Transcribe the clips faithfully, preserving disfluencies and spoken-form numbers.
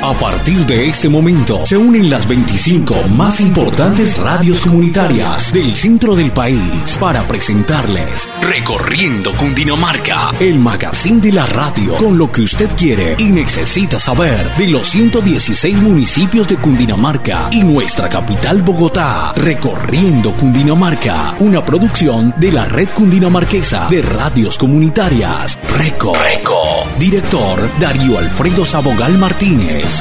A partir de este momento se unen las veinticinco más importantes radios comunitarias del centro del país para presentarles Recorriendo Cundinamarca, el magazine de la radio con lo que usted quiere y necesita saber de los ciento dieciséis municipios de Cundinamarca y nuestra capital Bogotá. Recorriendo Cundinamarca, una producción de la Red Cundinamarquesa de Radios Comunitarias, RECO. RECO. Director Darío Alfredo Sabogal Martínez.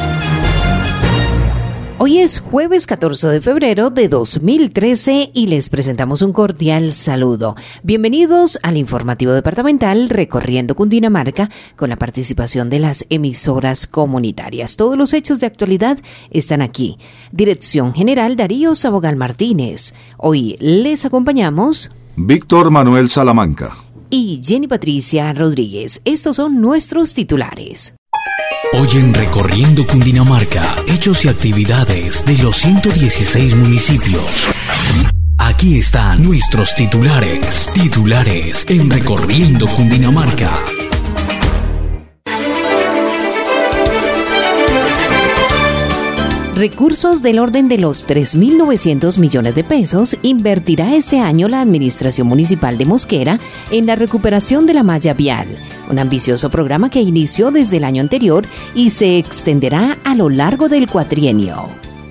Hoy es jueves catorce de febrero de dos mil trece y les presentamos un cordial saludo. Bienvenidos al informativo departamental Recorriendo Cundinamarca con la participación de las emisoras comunitarias. Todos los hechos de actualidad están aquí. Dirección General Darío Sabogal Martínez. Hoy les acompañamos Víctor Manuel Salamanca y Jenny Patricia Rodríguez. Estos son nuestros titulares. Hoy en Recorriendo Cundinamarca, hechos y actividades de los ciento dieciséis municipios. Aquí están nuestros titulares. Titulares en Recorriendo Cundinamarca. Recursos del orden de los tres mil novecientos millones de pesos invertirá este año la Administración Municipal de Mosquera en la recuperación de la malla vial, un ambicioso programa que inició desde el año anterior y se extenderá a lo largo del cuatrienio.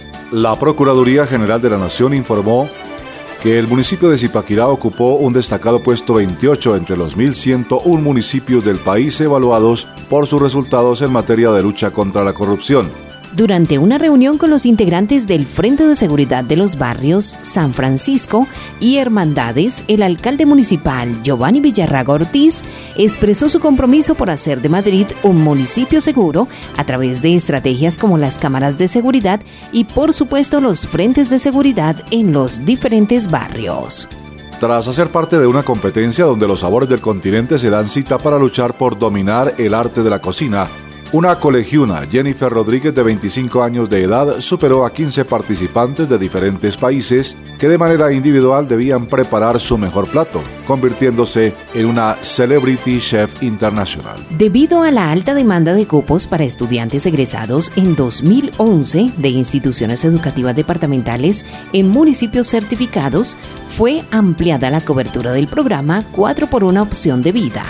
La Procuraduría General de la Nación informó que el municipio de Zipaquirá ocupó un destacado puesto veintiocho entre los mil ciento uno municipios del país evaluados por sus resultados en materia de lucha contra la corrupción. Durante una reunión con los integrantes del Frente de Seguridad de los Barrios San Francisco y Hermandades, el alcalde municipal Giovanni Villarraga Ortiz expresó su compromiso por hacer de Madrid un municipio seguro a través de estrategias como las cámaras de seguridad y, por supuesto, los frentes de seguridad en los diferentes barrios. Tras hacer parte de una competencia donde los sabores del continente se dan cita para luchar por dominar el arte de la cocina, una colegiuna, Jennifer Rodríguez, de veinticinco años de edad, superó a quince participantes de diferentes países que de manera individual debían preparar su mejor plato, convirtiéndose en una Celebrity Chef internacional. Debido a la alta demanda de cupos para estudiantes egresados en dos mil once de instituciones educativas departamentales en municipios certificados, fue ampliada la cobertura del programa cuatro por uno opción de vida.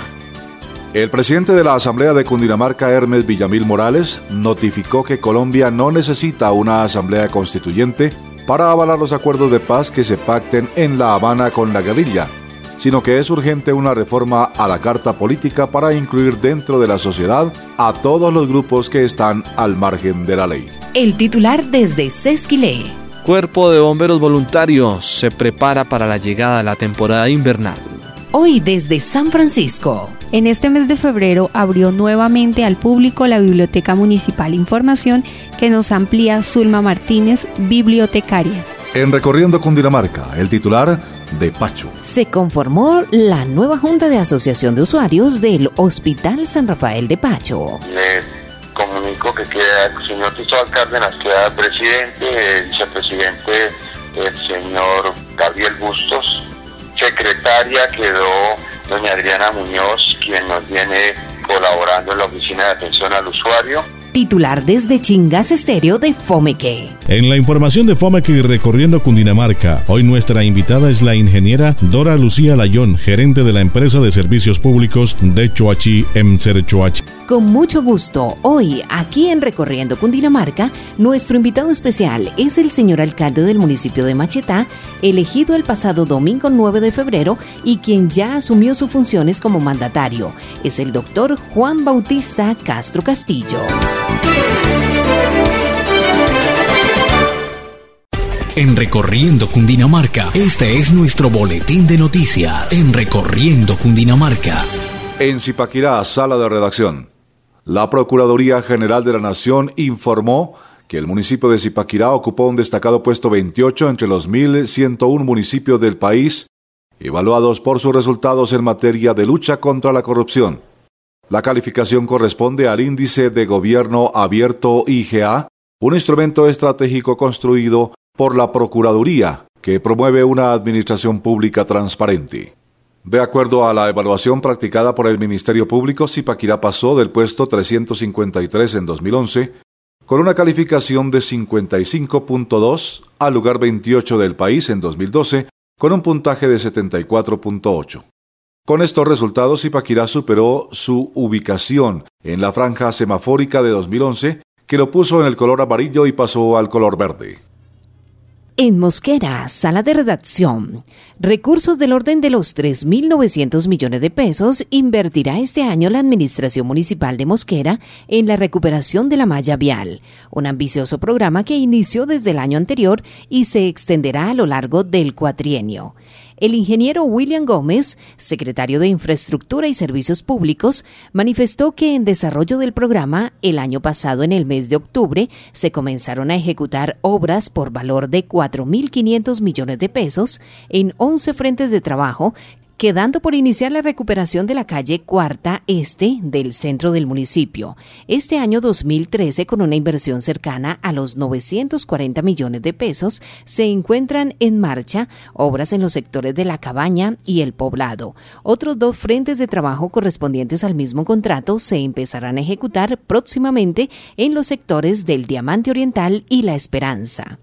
El presidente de la Asamblea de Cundinamarca, Hermes Villamil Morales, notificó que Colombia no necesita una asamblea constituyente para avalar los acuerdos de paz que se pacten en La Habana con la guerrilla, sino que es urgente una reforma a la Carta Política para incluir dentro de la sociedad a todos los grupos que están al margen de la ley. El titular desde Sesquilé. Cuerpo de Bomberos Voluntarios se prepara para la llegada de la temporada invernal. Hoy desde San Francisco. En este mes de febrero abrió nuevamente al público la Biblioteca Municipal. Información que nos amplía Zulma Martínez, bibliotecaria. En Recorriendo Cundinamarca, el titular de Pacho. Se conformó la nueva Junta de Asociación de Usuarios del Hospital San Rafael de Pacho. Les comunico que queda el señor Cristóbal Cárdenas, queda presidente, el vicepresidente, el señor Gabriel Bustos. Secretaria quedó doña Adriana Muñoz, quien nos viene colaborando en la Oficina de Atención al Usuario. Titular desde Chingas Estéreo de Fomeque. En la información de Fomeque y Recorriendo Cundinamarca, hoy nuestra invitada es la ingeniera Dora Lucía Layón, gerente de la empresa de servicios públicos de Choachí, Emser Choachí. Con mucho gusto, hoy aquí en Recorriendo Cundinamarca, nuestro invitado especial es el señor alcalde del municipio de Machetá, elegido el pasado domingo nueve de febrero y quien ya asumió sus funciones como mandatario. Es el doctor Juan Bautista Castro Castillo. En Recorriendo Cundinamarca, este es nuestro boletín de noticias. En Recorriendo Cundinamarca. En Zipaquirá, sala de redacción. La Procuraduría General de la Nación informó que el municipio de Zipaquirá ocupó un destacado puesto veintiocho entre los mil ciento uno municipios del país, evaluados por sus resultados en materia de lucha contra la corrupción. La calificación corresponde al Índice de Gobierno Abierto I G A, un instrumento estratégico construido por la Procuraduría que promueve una administración pública transparente. De acuerdo a la evaluación practicada por el Ministerio Público, Zipaquirá pasó del puesto trescientos cincuenta y tres en dos mil once con una calificación de cincuenta y cinco punto dos al lugar veintiocho del país en dos mil doce, con un puntaje de setenta y cuatro punto ocho. Con estos resultados, Zipaquirá superó su ubicación en la franja semafórica de dos mil once, que lo puso en el color amarillo y pasó al color verde. En Mosquera, sala de redacción. Recursos del orden de los tres mil novecientos millones de pesos invertirá este año la Administración Municipal de Mosquera en la recuperación de la malla vial, un ambicioso programa que inició desde el año anterior y se extenderá a lo largo del cuatrienio. El ingeniero William Gómez, secretario de Infraestructura y Servicios Públicos, manifestó que en desarrollo del programa, el año pasado en el mes de octubre, se comenzaron a ejecutar obras por valor de cuatro mil quinientos millones de pesos en once frentes de trabajo, quedando por iniciar la recuperación de la calle Cuarta Este del centro del municipio. Este año dos mil trece, con una inversión cercana a los novecientos cuarenta millones de pesos, se encuentran en marcha obras en los sectores de La Cabaña y El Poblado. Otros dos frentes de trabajo correspondientes al mismo contrato se empezarán a ejecutar próximamente en los sectores del Diamante Oriental y La Esperanza.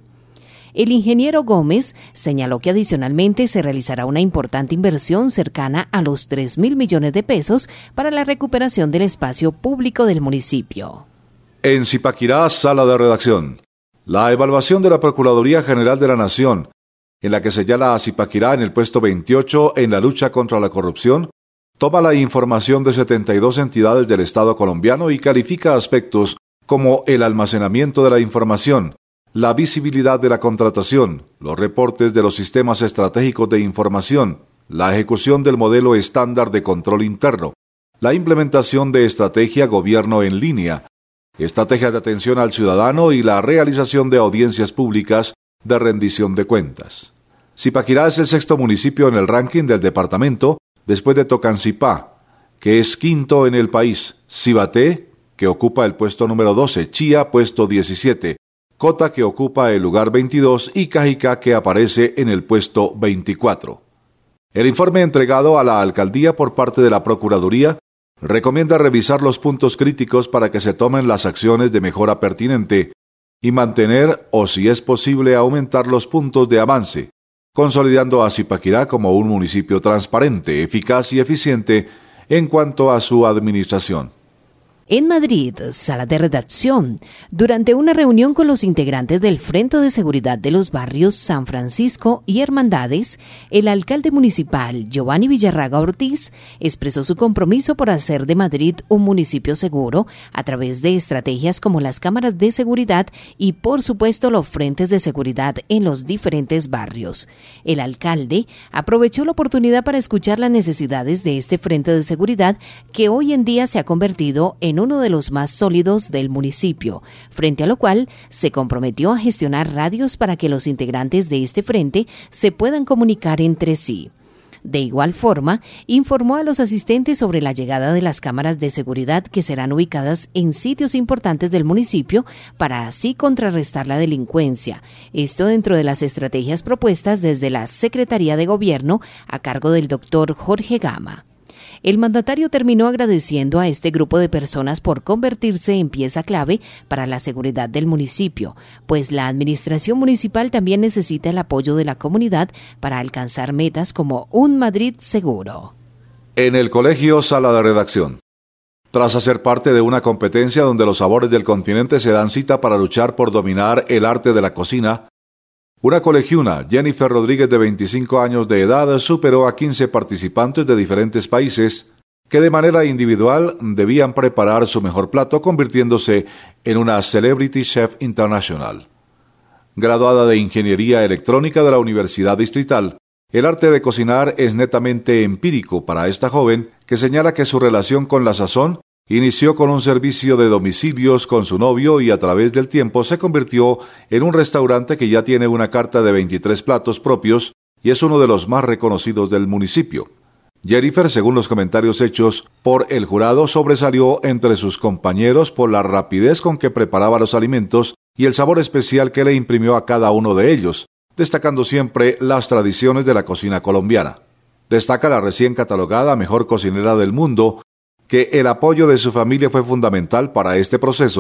El ingeniero Gómez señaló que adicionalmente se realizará una importante inversión cercana a los tres mil millones de pesos para la recuperación del espacio público del municipio. En Zipaquirá, sala de redacción. La evaluación de la Procuraduría General de la Nación, en la que señala a Zipaquirá en el puesto veintiocho en la lucha contra la corrupción, toma la información de setenta y dos entidades del Estado colombiano y califica aspectos como el almacenamiento de la información, la visibilidad de la contratación, los reportes de los sistemas estratégicos de información, la ejecución del modelo estándar de control interno, la implementación de estrategia gobierno en línea, estrategias de atención al ciudadano y la realización de audiencias públicas de rendición de cuentas. Zipaquirá es el sexto municipio en el ranking del departamento, después de Tocancipá, que es quinto en el país, Cibaté, que ocupa el puesto número doce, Chía, puesto diecisiete, Cota, que ocupa el lugar veintidós, y Cajicá, que aparece en el puesto veinticuatro. El informe entregado a la alcaldía por parte de la Procuraduría recomienda revisar los puntos críticos para que se tomen las acciones de mejora pertinente y mantener, o si es posible, aumentar los puntos de avance, consolidando a Zipaquirá como un municipio transparente, eficaz y eficiente en cuanto a su administración. En Madrid, sala de redacción. Durante una reunión con los integrantes del Frente de Seguridad de los Barrios San Francisco y Hermandades, el alcalde municipal, Giovanni Villarraga Ortiz, expresó su compromiso por hacer de Madrid un municipio seguro a través de estrategias como las cámaras de seguridad y, por supuesto, los frentes de seguridad en los diferentes barrios. El alcalde aprovechó la oportunidad para escuchar las necesidades de este frente de seguridad, que hoy en día se ha convertido en uno de los más sólidos del municipio, frente a lo cual se comprometió a gestionar radios para que los integrantes de este frente se puedan comunicar entre sí. De igual forma, informó a los asistentes sobre la llegada de las cámaras de seguridad que serán ubicadas en sitios importantes del municipio para así contrarrestar la delincuencia. Esto dentro de las estrategias propuestas desde la Secretaría de Gobierno a cargo del doctor Jorge Gama. El mandatario terminó agradeciendo a este grupo de personas por convertirse en pieza clave para la seguridad del municipio, pues la administración municipal también necesita el apoyo de la comunidad para alcanzar metas como un Madrid seguro. En el colegio, sala de redacción. Tras hacer parte de una competencia donde los sabores del continente se dan cita para luchar por dominar el arte de la cocina, una colegiuna, Jennifer Rodríguez, de veinticinco años de edad, superó a quince participantes de diferentes países que de manera individual debían preparar su mejor plato, convirtiéndose en una Celebrity Chef International. Graduada de Ingeniería Electrónica de la Universidad Distrital, el arte de cocinar es netamente empírico para esta joven, que señala que su relación con la sazón inició con un servicio de domicilios con su novio y a través del tiempo se convirtió en un restaurante que ya tiene una carta de veintitrés platos propios y es uno de los más reconocidos del municipio. Jennifer, según los comentarios hechos por el jurado, sobresalió entre sus compañeros por la rapidez con que preparaba los alimentos y el sabor especial que le imprimió a cada uno de ellos, destacando siempre las tradiciones de la cocina colombiana. Destaca la recién catalogada mejor cocinera del mundo, que el apoyo de su familia fue fundamental para este proceso,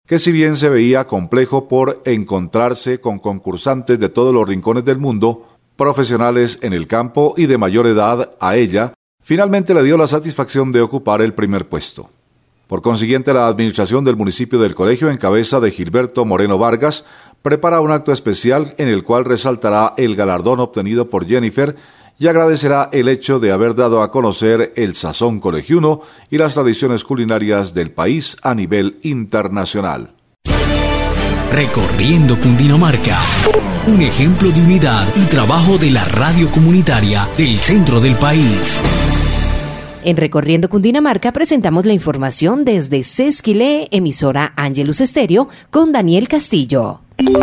que si bien se veía complejo por encontrarse con concursantes de todos los rincones del mundo, profesionales en el campo y de mayor edad a ella, finalmente le dio la satisfacción de ocupar el primer puesto. Por consiguiente, la administración del municipio del colegio, en cabeza de Gilberto Moreno Vargas, prepara un acto especial en el cual resaltará el galardón obtenido por Jennifer y agradecerá el hecho de haber dado a conocer el sazón colegiuno y las tradiciones culinarias del país a nivel internacional. Recorriendo Cundinamarca, un ejemplo de unidad y trabajo de la radio comunitaria del centro del país. En Recorriendo Cundinamarca presentamos la información desde Sesquilé, emisora Ángelus Estéreo, con Daniel Castillo.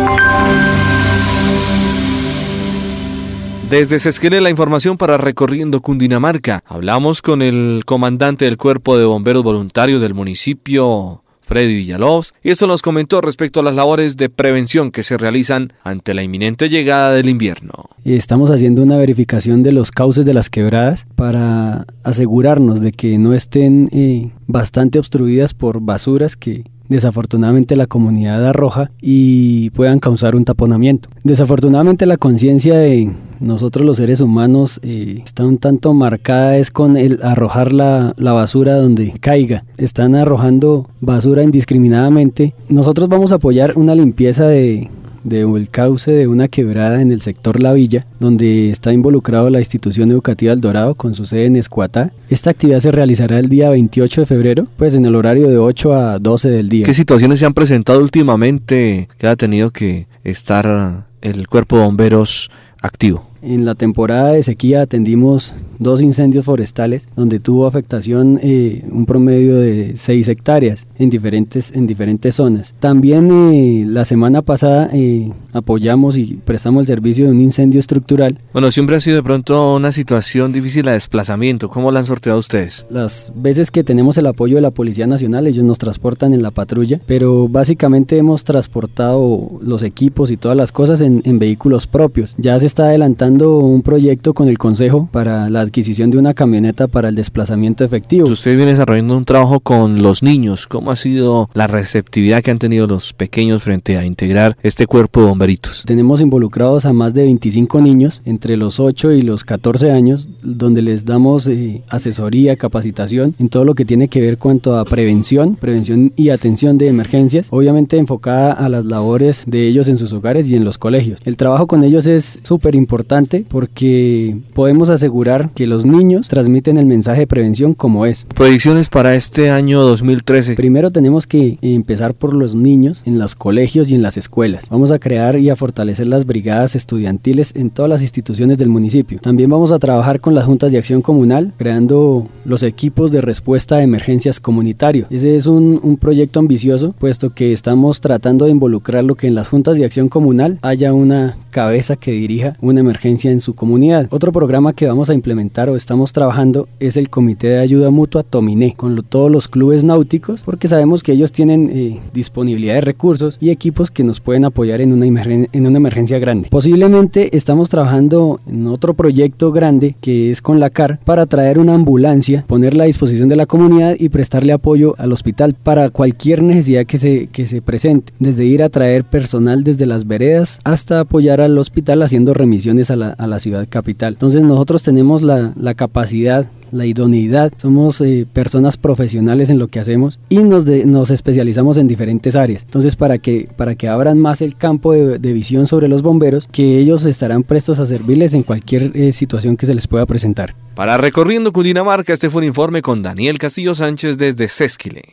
Desde Sesquilé, la información para Recorriendo Cundinamarca. Hablamos con el comandante del Cuerpo de Bomberos Voluntarios del municipio, Freddy Villalobos, y esto nos comentó respecto a las labores de prevención que se realizan ante la inminente llegada del invierno. Estamos haciendo una verificación de los cauces de las quebradas para asegurarnos de que no estén eh, bastante obstruidas por basuras que desafortunadamente la comunidad arroja y puedan causar un taponamiento. Desafortunadamente la conciencia de nosotros los seres humanos eh, está un tanto marcada es con el arrojar la, la basura donde caiga. Están arrojando basura indiscriminadamente. Nosotros vamos a apoyar una limpieza de del cauce de una quebrada en el sector La Villa, donde está involucrado la institución educativa El Dorado con su sede en Escuatá. Esta actividad se realizará el día veintiocho de febrero, pues en el horario de ocho a doce del día. ¿Qué situaciones se han presentado últimamente que ha tenido que estar el Cuerpo de Bomberos activo? En la temporada de sequía atendimos dos incendios forestales donde tuvo afectación eh, un promedio de seis hectáreas en diferentes, en diferentes zonas. También eh, la semana pasada eh, apoyamos y prestamos el servicio de un incendio estructural. Bueno, siempre ha sido de pronto una situación difícil de desplazamiento. ¿Cómo la han sorteado ustedes? Las veces que tenemos el apoyo de la Policía Nacional, ellos nos transportan en la patrulla, pero básicamente hemos transportado los equipos y todas las cosas en, en vehículos propios. Ya se está adelantando un proyecto con el Consejo para la adquisición de una camioneta para el desplazamiento efectivo. Usted viene desarrollando un trabajo con los niños. ¿Cómo ha sido la receptividad que han tenido los pequeños frente a integrar este cuerpo de bomberitos? Tenemos involucrados a más de veinticinco niños entre los ocho y los catorce años, donde les damos eh, asesoría, capacitación en todo lo que tiene que ver cuanto a prevención, prevención y atención de emergencias, obviamente enfocada a las labores de ellos en sus hogares y en los colegios. El trabajo con ellos es súper importante porque podemos asegurar que los niños transmiten el mensaje de prevención como es. Predicciones para este año dos mil trece. Primero tenemos que empezar por los niños en los colegios y en las escuelas. Vamos a crear y a fortalecer las brigadas estudiantiles en todas las instituciones del municipio. También vamos a trabajar con las juntas de acción comunal, creando los equipos de respuesta a emergencias comunitarios. Ese es un, un proyecto ambicioso, puesto que estamos tratando de involucrar lo que en las juntas de acción comunal haya una cabeza que dirija una emergencia en su comunidad. Otro programa que vamos a implementar o estamos trabajando es el Comité de Ayuda Mutua Tominé, con lo, todos los clubes náuticos, porque sabemos que ellos tienen eh, disponibilidad de recursos y equipos que nos pueden apoyar en una, emergen- en una emergencia grande. Posiblemente estamos trabajando en otro proyecto grande que es con la C A R para traer una ambulancia, ponerla a disposición de la comunidad y prestarle apoyo al hospital para cualquier necesidad que se, que se presente, desde ir a traer personal desde las veredas hasta apoyar al hospital haciendo remisiones a la, a la ciudad capital. Entonces nosotros tenemos la, la capacidad, la idoneidad, somos eh, personas profesionales en lo que hacemos y nos, de, nos especializamos en diferentes áreas. Entonces para que, para que abran más el campo de, de visión sobre los bomberos, que ellos estarán prestos a servirles en cualquier eh, situación que se les pueda presentar. Para Recorriendo Cundinamarca, este fue un informe con Daniel Castillo Sánchez desde Sesquilé.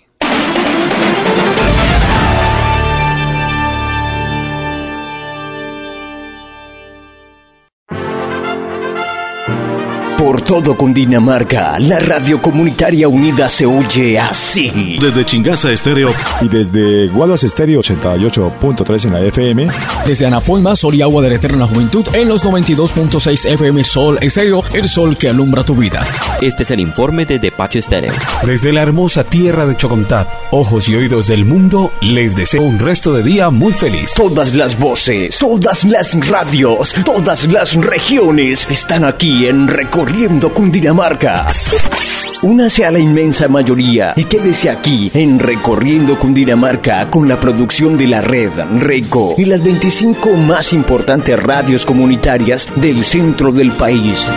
Por todo Cundinamarca, la radio comunitaria unida se oye así. Desde Chingaza Estéreo y desde Guaduas Estéreo ochenta y ocho punto tres en la F M. Desde Anapoima, Sol y Agua de la Eterna Juventud en los noventa y dos punto seis F M Sol Estéreo, el sol que alumbra tu vida. Este es el informe de Despacho Estéreo. Desde la hermosa tierra de Chocontá, ojos y oídos del mundo, les deseo un resto de día muy feliz. Todas las voces, todas las radios, todas las regiones están aquí en Recorriendo Cundinamarca. Únase a la inmensa mayoría y quédese aquí en Recorriendo Cundinamarca con la producción de la red RECO y las veinticinco más importantes radios comunitarias del centro del país.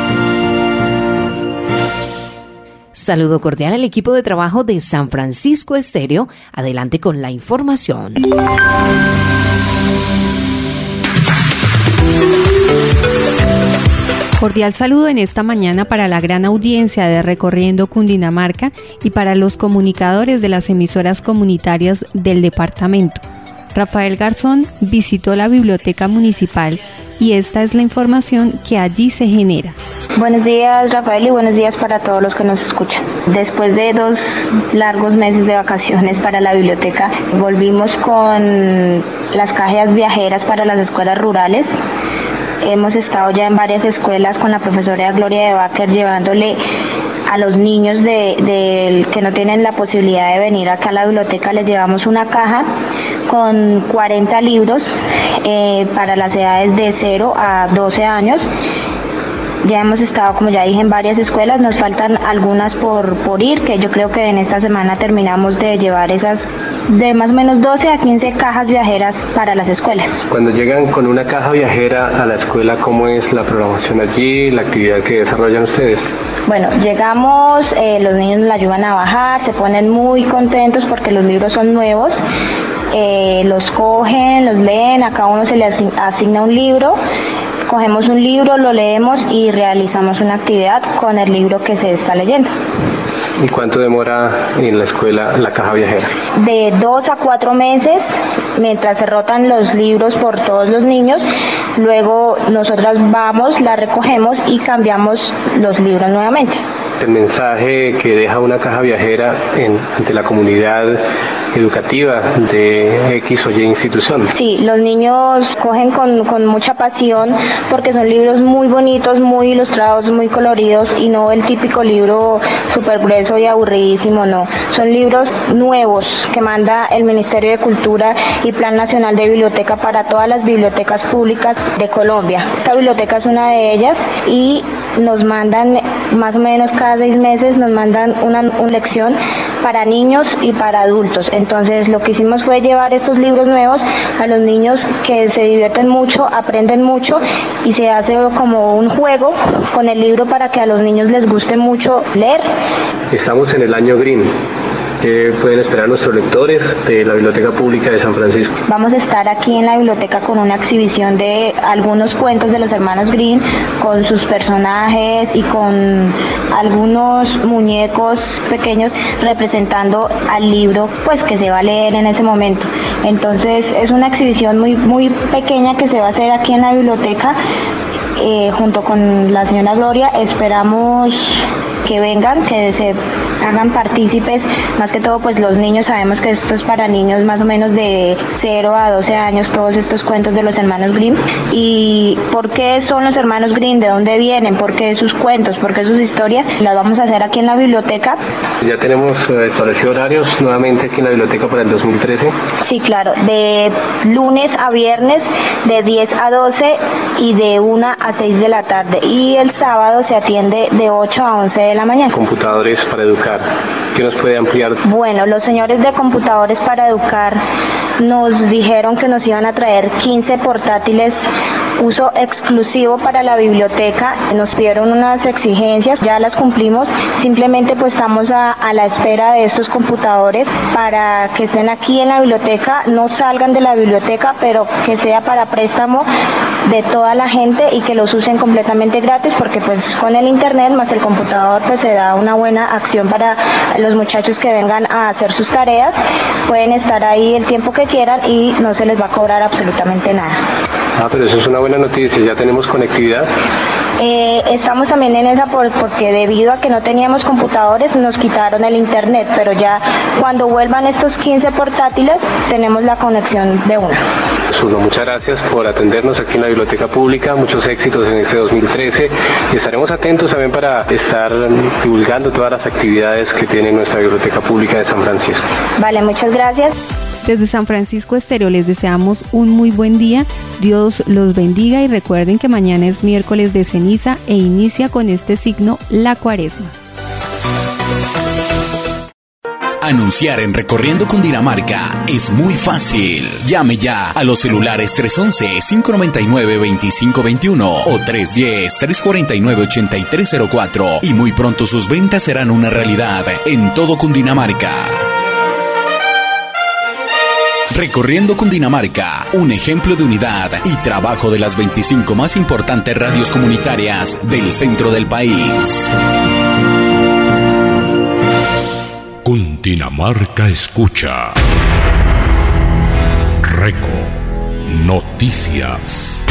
Saludo cordial al equipo de trabajo de San Francisco Estéreo. Adelante con la información. Cordial saludo en esta mañana para la gran audiencia de Recorriendo Cundinamarca y para los comunicadores de las emisoras comunitarias del departamento. Rafael Garzón visitó la biblioteca municipal y esta es la información que allí se genera. Buenos días, Rafael, y buenos días para todos los que nos escuchan. Después de dos largos meses de vacaciones para la biblioteca, volvimos con las cajas viajeras para las escuelas rurales. Hemos estado ya en varias escuelas con la profesora Gloria de Baker llevándole a los niños de, de, que no tienen la posibilidad de venir acá a la biblioteca, les llevamos una caja con cuarenta libros eh, para las edades de cero a doce años. Ya hemos estado, como ya dije, en varias escuelas, nos faltan algunas por, por ir, que yo creo que en esta semana terminamos de llevar esas de más o menos doce a quince cajas viajeras para las escuelas. Cuando llegan con una caja viajera a la escuela, ¿cómo es la programación allí, la actividad que desarrollan ustedes? Bueno, llegamos, eh, los niños nos ayudan a bajar, se ponen muy contentos porque los libros son nuevos, eh, los cogen, los leen, a cada uno se le asigna un libro. Cogemos un libro, lo leemos y realizamos una actividad con el libro que se está leyendo. ¿Y cuánto demora en la escuela la caja viajera? De dos a cuatro meses, mientras se rotan los libros por todos los niños. Luego nosotras vamos, la recogemos y cambiamos los libros nuevamente. El mensaje que deja una caja viajera en, ante la comunidad educativa de X o Y institución. Sí, los niños cogen con, con mucha pasión porque son libros muy bonitos, muy ilustrados, muy coloridos y no el típico libro súper grueso y aburridísimo, no. Son libros nuevos que manda el Ministerio de Cultura y Plan Nacional de Biblioteca para todas las bibliotecas públicas de Colombia. Esta biblioteca es una de ellas y nos mandan más o menos cada seis meses nos mandan una, una lección para niños y para adultos. Entonces lo que hicimos fue llevar estos libros nuevos a los niños que se divierten mucho, aprenden mucho y se hace como un juego con el libro para que a los niños les guste mucho leer. Estamos en el año Green. ¿Qué pueden esperar nuestros lectores de la Biblioteca Pública de San Francisco? Vamos a estar aquí en la biblioteca con una exhibición de algunos cuentos de los hermanos Green, con sus personajes y con algunos muñecos pequeños representando al libro pues que se va a leer en ese momento. Entonces es una exhibición muy, muy pequeña que se va a hacer aquí en la biblioteca eh, junto con la señora Gloria. Esperamos que vengan, que se hagan partícipes, más que todo pues los niños, sabemos que esto es para niños más o menos de cero a doce años, todos estos cuentos de los hermanos Grimm. ¿Y por qué son los hermanos Grimm? ¿De dónde vienen? ¿Por qué sus cuentos? ¿Por qué sus historias? Las vamos a hacer aquí en la biblioteca. ¿Ya tenemos eh, establecido horarios nuevamente aquí en la biblioteca para el dos mil trece? Sí, claro, de lunes a viernes de diez a doce y de una a seis de la tarde, y el sábado se atiende de ocho a once de la mañana. Computadores para educar, ¿qué nos puede ampliar? Bueno, los señores de Computadores para Educar nos dijeron que nos iban a traer quince portátiles uso exclusivo para la biblioteca. Nos pidieron unas exigencias, ya las cumplimos, simplemente pues estamos a, a la espera de estos computadores para que estén aquí en la biblioteca, no salgan de la biblioteca, pero que sea para préstamo de toda la gente y que los usen completamente gratis, porque pues con el internet más el computador pues se da una buena acción para los muchachos que vengan a hacer sus tareas. Pueden estar ahí el tiempo que quieran y no se les va a cobrar absolutamente nada. Ah, pero eso es una buena noticia, ya tenemos conectividad. Eh, estamos también en esa por, porque debido a que no teníamos computadores nos quitaron el internet, pero ya cuando vuelvan estos quince portátiles tenemos la conexión de una. Uno, muchas gracias por atendernos aquí en la Biblioteca Pública, muchos éxitos en este dos mil trece y estaremos atentos también para estar divulgando todas las actividades que tiene nuestra Biblioteca Pública de San Francisco. Vale, muchas gracias. Desde San Francisco Estéreo les deseamos un muy buen día, Dios los bendiga y recuerden que mañana es miércoles de ceniza e inicia con este signo la cuaresma. Anunciar en Recorriendo Cundinamarca es muy fácil. Llame ya a los celulares tres once, cinco noventa y nueve, veinticinco veintiuno o tres diez, tres cuarenta y nueve, ochenta y tres cero cuatro y muy pronto sus ventas serán una realidad en todo Cundinamarca. Recorriendo Cundinamarca, un ejemplo de unidad y trabajo de las veinticinco más importantes radios comunitarias del centro del país. Cundinamarca escucha. Reco Noticias.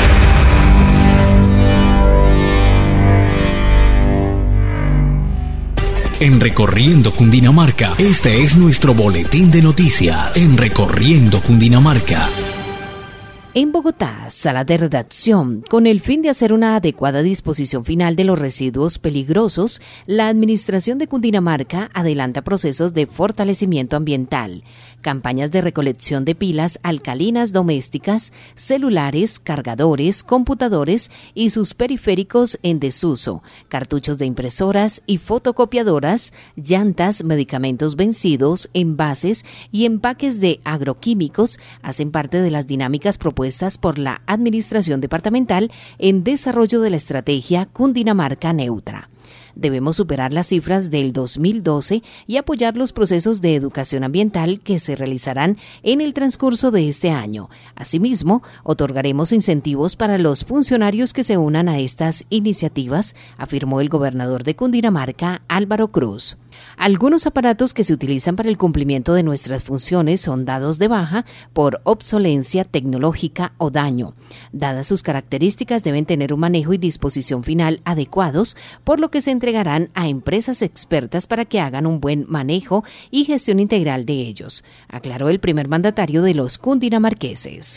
En Recorriendo Cundinamarca, este es nuestro boletín de noticias. En Recorriendo Cundinamarca. En Bogotá, sala de redacción, con el fin de hacer una adecuada disposición final de los residuos peligrosos, la Administración de Cundinamarca adelanta procesos de fortalecimiento ambiental, campañas de recolección de pilas alcalinas domésticas, celulares, cargadores, computadores y sus periféricos en desuso, cartuchos de impresoras y fotocopiadoras, llantas, medicamentos vencidos, envases y empaques de agroquímicos hacen parte de las dinámicas propuestas por la Administración Departamental en desarrollo de la estrategia Cundinamarca Neutra. Debemos superar las cifras del dos mil doce y apoyar los procesos de educación ambiental que se realizarán en el transcurso de este año. Asimismo, otorgaremos incentivos para los funcionarios que se unan a estas iniciativas, afirmó el gobernador de Cundinamarca, Álvaro Cruz. Algunos aparatos que se utilizan para el cumplimiento de nuestras funciones son dados de baja por obsolencia tecnológica o daño. Dadas sus características, deben tener un manejo y disposición final adecuados, por lo que se entregarán a empresas expertas para que hagan un buen manejo y gestión integral de ellos, aclaró el primer mandatario de los cundinamarqueses.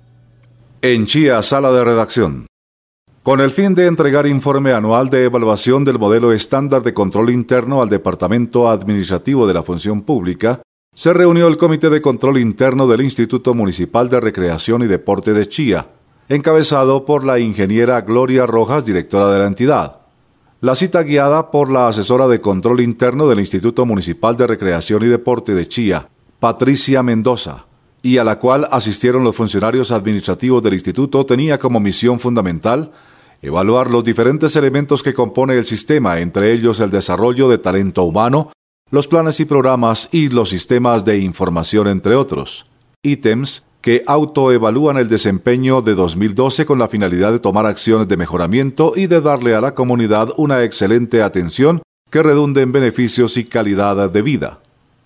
En Chía, sala de redacción. Con el fin de entregar informe anual de evaluación del modelo estándar de control interno al Departamento Administrativo de la Función Pública, se reunió el Comité de Control Interno del Instituto Municipal de Recreación y Deporte de Chía, encabezado por la ingeniera Gloria Rojas, directora de la entidad. La cita guiada por la asesora de Control Interno del Instituto Municipal de Recreación y Deporte de Chía, Patricia Mendoza, y a la cual asistieron los funcionarios administrativos del instituto, tenía como misión fundamental evaluar los diferentes elementos que compone el sistema, entre ellos el desarrollo de talento humano, los planes y programas y los sistemas de información, entre otros. Ítems que autoevalúan el desempeño de dos mil doce con la finalidad de tomar acciones de mejoramiento y de darle a la comunidad una excelente atención que redunde en beneficios y calidad de vida.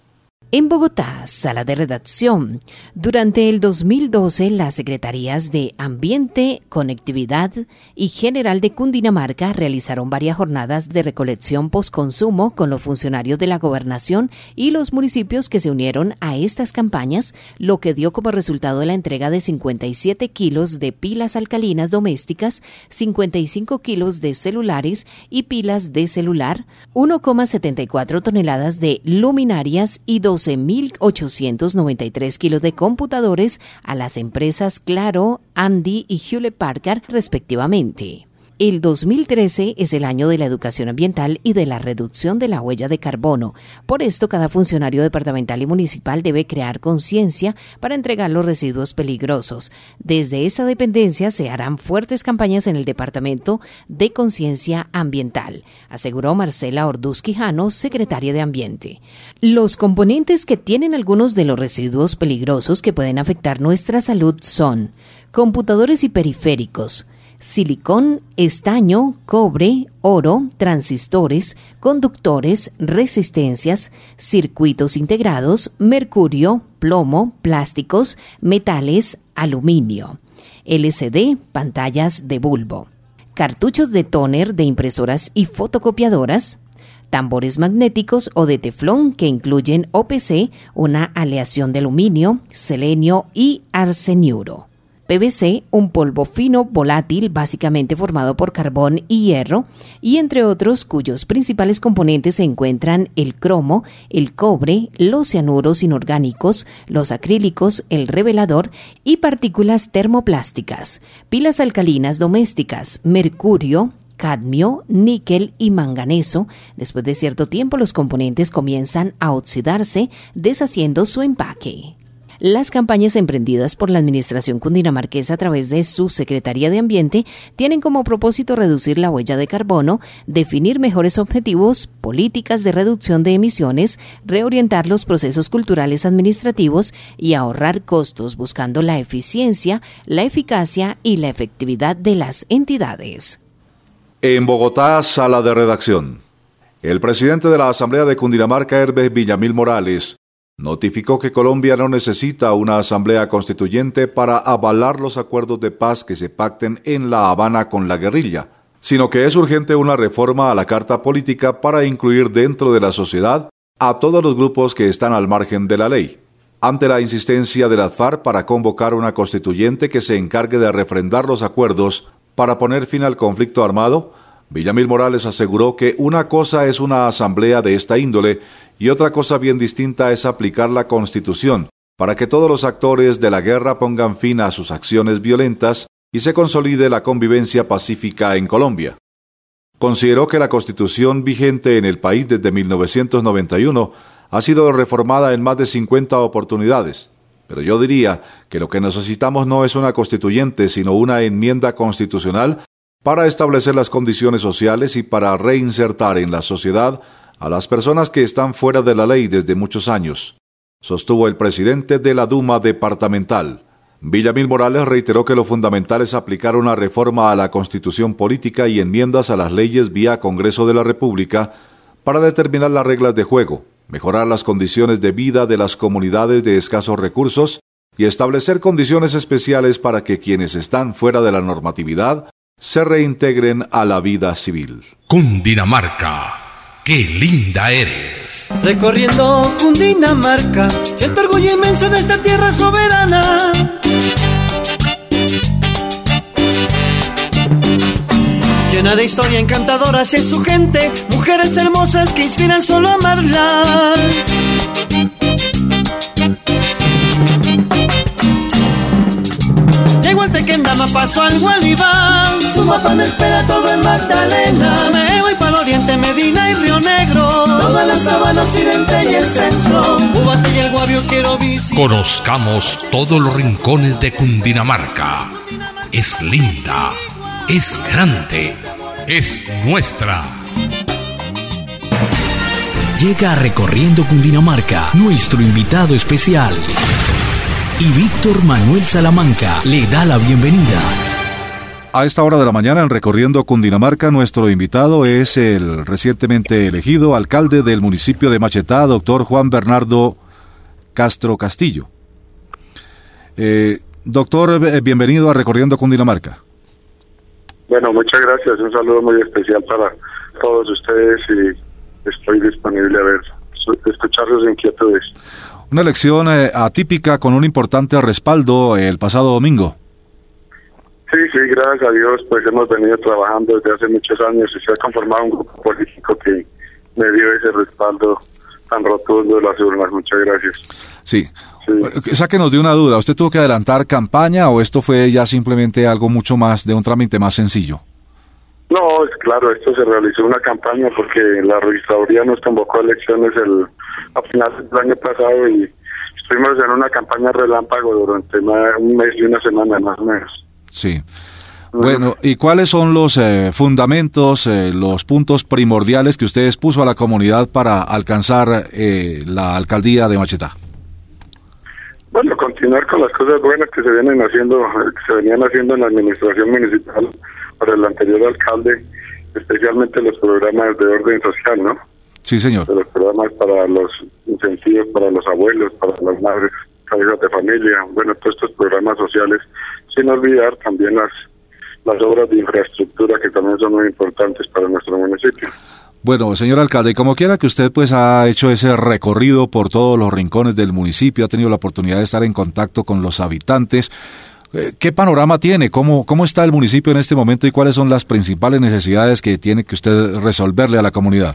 En Bogotá, sala de redacción. Durante el dos mil doce, las Secretarías de Ambiente, Conectividad y General de Cundinamarca realizaron varias jornadas de recolección postconsumo con los funcionarios de la Gobernación y los municipios que se unieron a estas campañas, lo que dio como resultado la entrega de cincuenta y siete kilos de pilas alcalinas domésticas, cincuenta y cinco kilos de celulares y pilas de celular, uno coma setenta y cuatro toneladas de luminarias y doce mil ochocientos noventa y tres kilos de computadores a las empresas Claro, A M D I y Hewlett Packard, respectivamente. El dos mil trece es el año de la educación ambiental y de la reducción de la huella de carbono. Por esto, cada funcionario departamental y municipal debe crear conciencia para entregar los residuos peligrosos. Desde esta dependencia se harán fuertes campañas en el Departamento de Conciencia Ambiental, aseguró Marcela Orduz Quijano, secretaria de Ambiente. Los componentes que tienen algunos de los residuos peligrosos que pueden afectar nuestra salud son computadores y periféricos, silicón, estaño, cobre, oro, transistores, conductores, resistencias, circuitos integrados, mercurio, plomo, plásticos, metales, aluminio, L C D, pantallas de bulbo, cartuchos de tóner de impresoras y fotocopiadoras, tambores magnéticos o de teflón que incluyen O P C, una aleación de aluminio, selenio y arseniuro. P V C, un polvo fino volátil básicamente formado por carbón y hierro, y entre otros cuyos principales componentes se encuentran el cromo, el cobre, los cianuros inorgánicos, los acrílicos, el revelador y partículas termoplásticas, pilas alcalinas domésticas, mercurio, cadmio, níquel y manganeso. Después de cierto tiempo, los componentes comienzan a oxidarse, deshaciendo su empaque. Las campañas emprendidas por la administración cundinamarquesa a través de su Secretaría de Ambiente tienen como propósito reducir la huella de carbono, definir mejores objetivos, políticas de reducción de emisiones, reorientar los procesos culturales administrativos y ahorrar costos, buscando la eficiencia, la eficacia y la efectividad de las entidades. En Bogotá, sala de redacción. El presidente de la Asamblea de Cundinamarca, Herbert Villamil Morales, notificó que Colombia no necesita una asamblea constituyente para avalar los acuerdos de paz que se pacten en La Habana con la guerrilla, sino que es urgente una reforma a la Carta Política para incluir dentro de la sociedad a todos los grupos que están al margen de la ley. Ante la insistencia de las FARC para convocar una constituyente que se encargue de refrendar los acuerdos para poner fin al conflicto armado, Villamil Morales aseguró que una cosa es una asamblea de esta índole y otra cosa bien distinta es aplicar la Constitución para que todos los actores de la guerra pongan fin a sus acciones violentas y se consolide la convivencia pacífica en Colombia. Consideró que la Constitución vigente en el país desde mil novecientos noventa y uno ha sido reformada en más de cincuenta oportunidades, pero yo diría que lo que necesitamos no es una constituyente, sino una enmienda constitucional para establecer las condiciones sociales y para reinsertar en la sociedad a las personas que están fuera de la ley desde muchos años, sostuvo el presidente de la Duma departamental. Villamil Morales reiteró que lo fundamental es aplicar una reforma a la Constitución política y enmiendas a las leyes vía Congreso de la República para determinar las reglas de juego, mejorar las condiciones de vida de las comunidades de escasos recursos y establecer condiciones especiales para que quienes están fuera de la normatividad se reintegren a la vida civil. Cundinamarca, ¡qué linda eres! Recorriendo Cundinamarca, siento orgullo inmenso de esta tierra soberana. Llena de historia encantadora hacia su gente, mujeres hermosas que inspiran solo a amarlas. Llego al Tequendama, paso al Gualibán, su mapa me espera todo en Magdalena. Me voy para el oriente, Medina y Río Negro, toda la sabana occidente y el centro, Ubate y el Guavio quiero visitar. Conozcamos todos los rincones de Cundinamarca. Es linda, es grande, es nuestra. Llega Recorriendo Cundinamarca, nuestro invitado especial. Y Víctor Manuel Salamanca le da la bienvenida. A esta hora de la mañana en Recorriendo Cundinamarca, nuestro invitado es el recientemente elegido alcalde del municipio de Machetá, doctor Juan Bernardo Castro Castillo. Eh, doctor, bienvenido a Recorriendo Cundinamarca. Bueno, muchas gracias. Un saludo muy especial para todos ustedes y estoy disponible a ver, escuchar sus inquietudes. Una elección eh, atípica con un importante respaldo el pasado domingo. Sí, sí, gracias a Dios, pues hemos venido trabajando desde hace muchos años y se ha conformado un grupo político que me dio ese respaldo tan rotundo de las urnas. Muchas gracias. Sí. sí. Sáquenos de una duda, ¿usted tuvo que adelantar campaña o esto fue ya simplemente algo mucho más de un trámite más sencillo? No, es claro, esto se realizó una campaña porque la registraduría nos convocó a elecciones el, a finales del año pasado y estuvimos en una campaña relámpago durante más, un mes y una semana más o menos. Sí. Uh-huh. Bueno, ¿y cuáles son los eh, fundamentos, eh, los puntos primordiales que usted expuso a la comunidad para alcanzar eh, la alcaldía de Machetá? Bueno, continuar con las cosas buenas que se vienen haciendo, que se venían haciendo en la administración municipal por el anterior alcalde, especialmente los programas de orden social, ¿no? Sí, señor. Los programas para los incentivos para los abuelos, para las madres, cabezas de familia, bueno, todos estos programas sociales, sin olvidar también las las obras de infraestructura que también son muy importantes para nuestro municipio. Bueno, señor alcalde, como quiera que usted pues ha hecho ese recorrido por todos los rincones del municipio, ha tenido la oportunidad de estar en contacto con los habitantes, ¿qué panorama tiene? ¿Cómo, cómo está el municipio en este momento y cuáles son las principales necesidades que tiene que usted resolverle a la comunidad?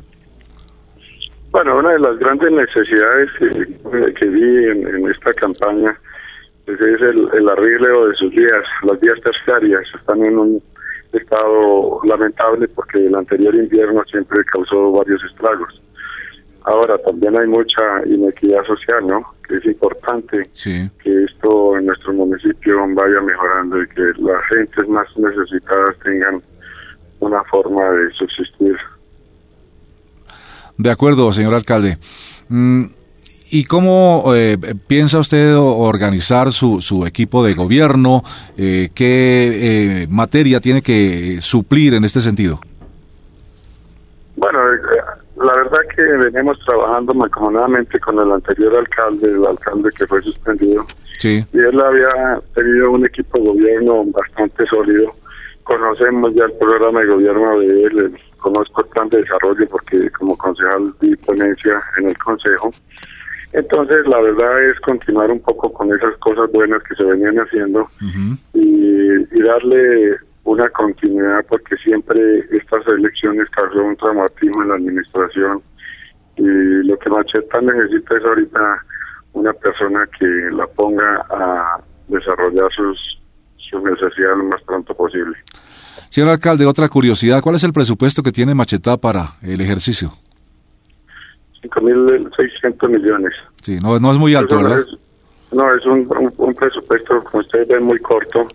Bueno, una de las grandes necesidades que, que vi en, en esta campaña pues es el, el arreglo de sus vías. Las vías terciarias están en un estado lamentable porque el anterior invierno siempre causó varios estragos. Ahora también hay mucha inequidad social, ¿no? Que es importante sí. que esto en nuestro municipio vaya mejorando y que las gentes más necesitadas tengan una forma de subsistir. De acuerdo, señor alcalde. Mm, ¿Y cómo eh, piensa usted organizar su, su equipo de gobierno? Eh, ¿Qué eh, materia tiene que suplir en este sentido? Bueno, eh, la verdad que venimos trabajando mancomunadamente con el anterior alcalde, el alcalde que fue suspendido. Sí. Y él había tenido un equipo de gobierno bastante sólido. Conocemos ya el programa de gobierno de él, conozco el plan de desarrollo porque como concejal di ponencia en el consejo. Entonces, la verdad es continuar un poco con esas cosas buenas que se venían haciendo uh-huh. y, y darle una continuidad, porque siempre estas elecciones causó un traumatismo en la administración y lo que Macheta necesita es ahorita una persona que la ponga a desarrollar sus, sus necesidades lo más pronto posible. Señor alcalde, otra curiosidad, ¿cuál es el presupuesto que tiene Macheta para el ejercicio? cinco mil seiscientos millones. Sí, no, no es muy alto, Eso ¿verdad? Es, no, es un, un, un presupuesto, como ustedes ven, muy corto.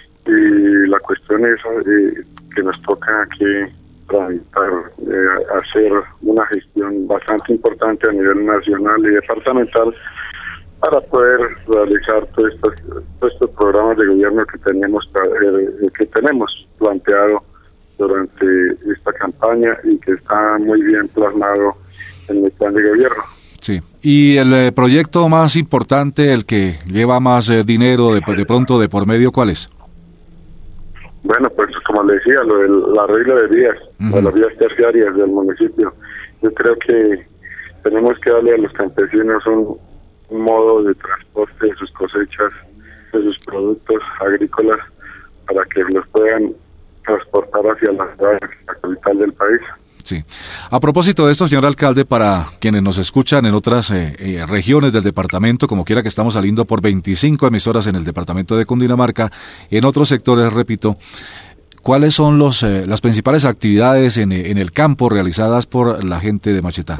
Y la cuestión es eh, que nos toca aquí tramitar, eh, hacer una gestión bastante importante a nivel nacional y departamental para poder realizar todos estos, todos estos programas de gobierno que tenemos, eh, que tenemos planteado durante esta campaña y que está muy bien plasmado en el plan de gobierno. Sí. ¿Y el eh, proyecto más importante, el que lleva más eh, dinero de, de pronto de por medio, cuál es? Bueno, pues como le decía, lo del arreglo de vías, uh-huh. de las vías terciarias del municipio. Yo creo que tenemos que darle a los campesinos un, un modo de transporte de sus cosechas, de sus productos agrícolas, para que los puedan transportar hacia la, la capital del país. Sí. A propósito de esto, señor alcalde, para quienes nos escuchan en otras eh, eh, regiones del departamento, como quiera que estamos saliendo por veinticinco emisoras en el departamento de Cundinamarca, en otros sectores, repito, ¿cuáles son los eh, las principales actividades en, en el campo realizadas por la gente de Machetá?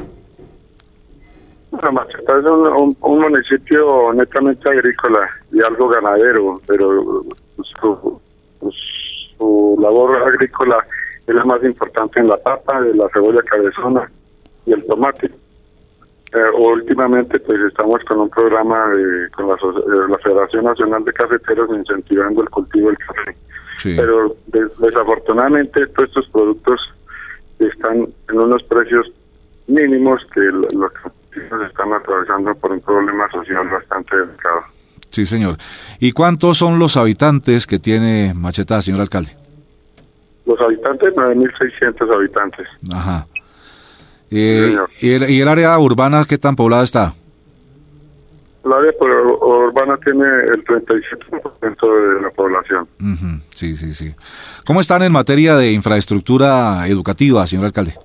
Bueno, Machetá es un, un, un municipio netamente agrícola y algo ganadero, pero su, su labor agrícola es la más importante en la papa, de la cebolla cabezona y el tomate. Eh, últimamente pues estamos con un programa de, con la, eh, la Federación Nacional de Cafeteros incentivando el cultivo del café. Sí. Pero des, desafortunadamente todos estos productos están en unos precios mínimos que los campesinos están atravesando por un problema social bastante delicado. Sí, señor. ¿Y cuántos son los habitantes que tiene Machetá, señor alcalde? Los habitantes, nueve mil seiscientos habitantes. Ajá. Eh, sí, ¿y, el, ¿Y el área urbana qué tan poblada está? El área urbana tiene el treinta y siete por ciento de la población. Uh-huh. Sí, sí, sí. ¿Cómo están en materia de infraestructura educativa, señor alcalde?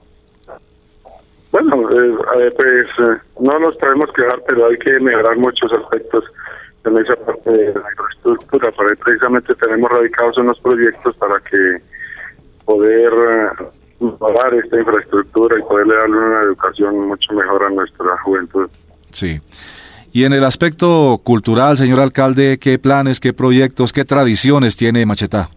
Bueno, eh, pues eh, no nos podemos quedar, pero hay que mejorar muchos aspectos en esa parte de la infraestructura. Por ahí precisamente tenemos radicados unos proyectos para que poder mejorar uh, esta infraestructura y poderle darle una educación mucho mejor a nuestra juventud. Sí. Y en el aspecto cultural, señor alcalde, ¿qué planes, qué proyectos, qué tradiciones tiene Machetá?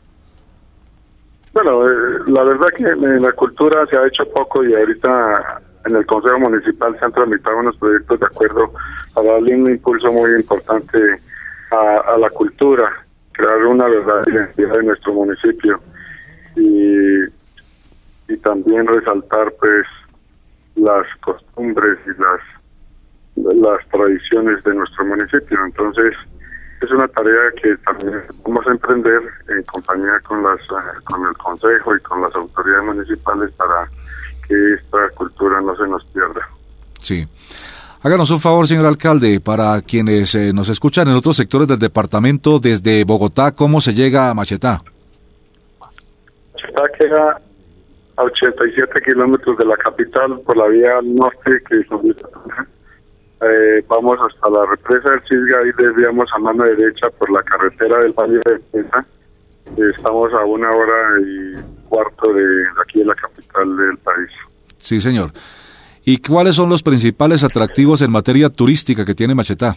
Bueno, eh, la verdad que en la cultura se ha hecho poco y ahorita en el Consejo Municipal se han tramitado unos proyectos de acuerdo a darle un impulso muy importante a, a la cultura, crear una verdadera identidad de nuestro municipio. Y, y también resaltar pues las costumbres y las las tradiciones de nuestro municipio. Entonces es una tarea que también vamos a emprender en compañía con las con el consejo y con las autoridades municipales para que esta cultura no se nos pierda. Sí. Háganos un favor, señor alcalde, para quienes eh, nos escuchan en otros sectores del departamento, desde Bogotá, ¿cómo se llega a Machetá? Machetá queda a ochenta y siete kilómetros de la capital por la vía norte, que es eh, vamos hasta la represa del Cisga y desviamos a mano derecha por la carretera del Valle de Pesa Estamos a una hora y cuarto de aquí de la capital del país. Sí, señor. ¿Y cuáles son los principales atractivos en materia turística que tiene Machetá?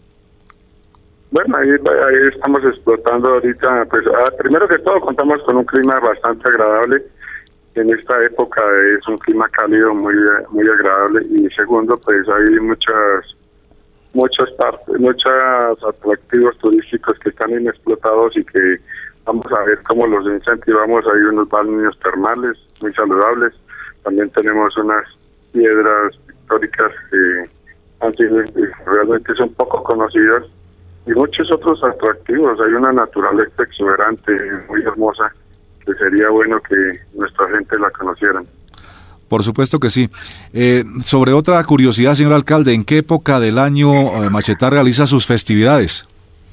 Bueno, ahí, ahí estamos explotando ahorita, pues ah, primero que todo contamos con un clima bastante agradable. En esta época es un clima cálido, muy muy agradable, y segundo, pues hay muchas muchas partes, muchos atractivos turísticos que están inexplotados y que vamos a ver cómo los incentivamos. Hay unos balnearios termales muy saludables, también tenemos unas piedras históricas que han sido, realmente son poco conocidas, y muchos otros atractivos. Hay una naturaleza exuberante, muy hermosa, que sería bueno que nuestra gente la conociera. Por supuesto que sí. Eh, sobre otra curiosidad, señor alcalde, ¿en qué época del año eh, Machetá realiza sus festividades?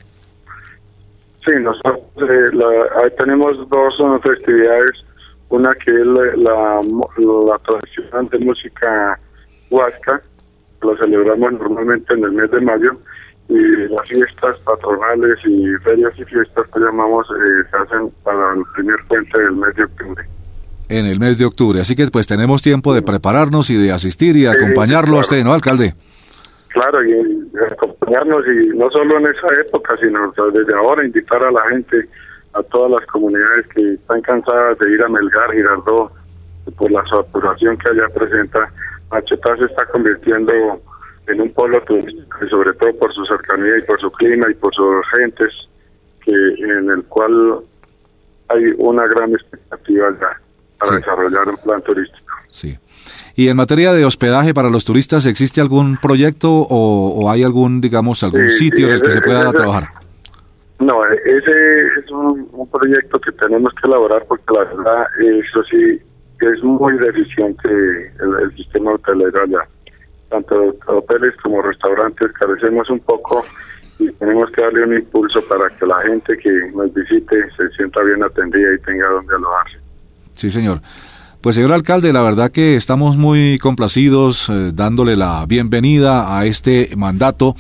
Sí, nosotros eh, la, ahí tenemos dos uh, festividades, una que es la, la, la tradicional de música huasca, lo celebramos normalmente en el mes de mayo, y las fiestas patronales y ferias y fiestas que llamamos eh, se hacen para el primer puente del mes de octubre. En el mes de octubre, así que pues tenemos tiempo de prepararnos y de asistir y de sí, acompañarlo claro. a usted, ¿no, alcalde? Claro, y, y acompañarnos, y no solo en esa época, sino desde ahora invitar a la gente, a todas las comunidades que están cansadas de ir a Melgar, Girardot, por la saturación que allá presenta. Machetá se está convirtiendo en un pueblo turístico, y sobre todo por su cercanía y por su clima y por sus gentes, que en el cual hay una gran expectativa ya para sí. desarrollar un plan turístico. Sí. Y en materia de hospedaje para los turistas, ¿existe algún proyecto o, o hay algún, digamos, algún sí, sitio sí, en el que se pueda ese, trabajar? No, ese es un, un proyecto que tenemos que elaborar, porque la verdad, eso sí, es muy deficiente el, el sistema hotelero allá. Tanto hoteles como restaurantes carecemos un poco, y tenemos que darle un impulso para que la gente que nos visite se sienta bien atendida y tenga donde alojarse. Sí, señor. Pues, señor alcalde, la verdad que estamos muy complacidos eh, dándole la bienvenida a este mandato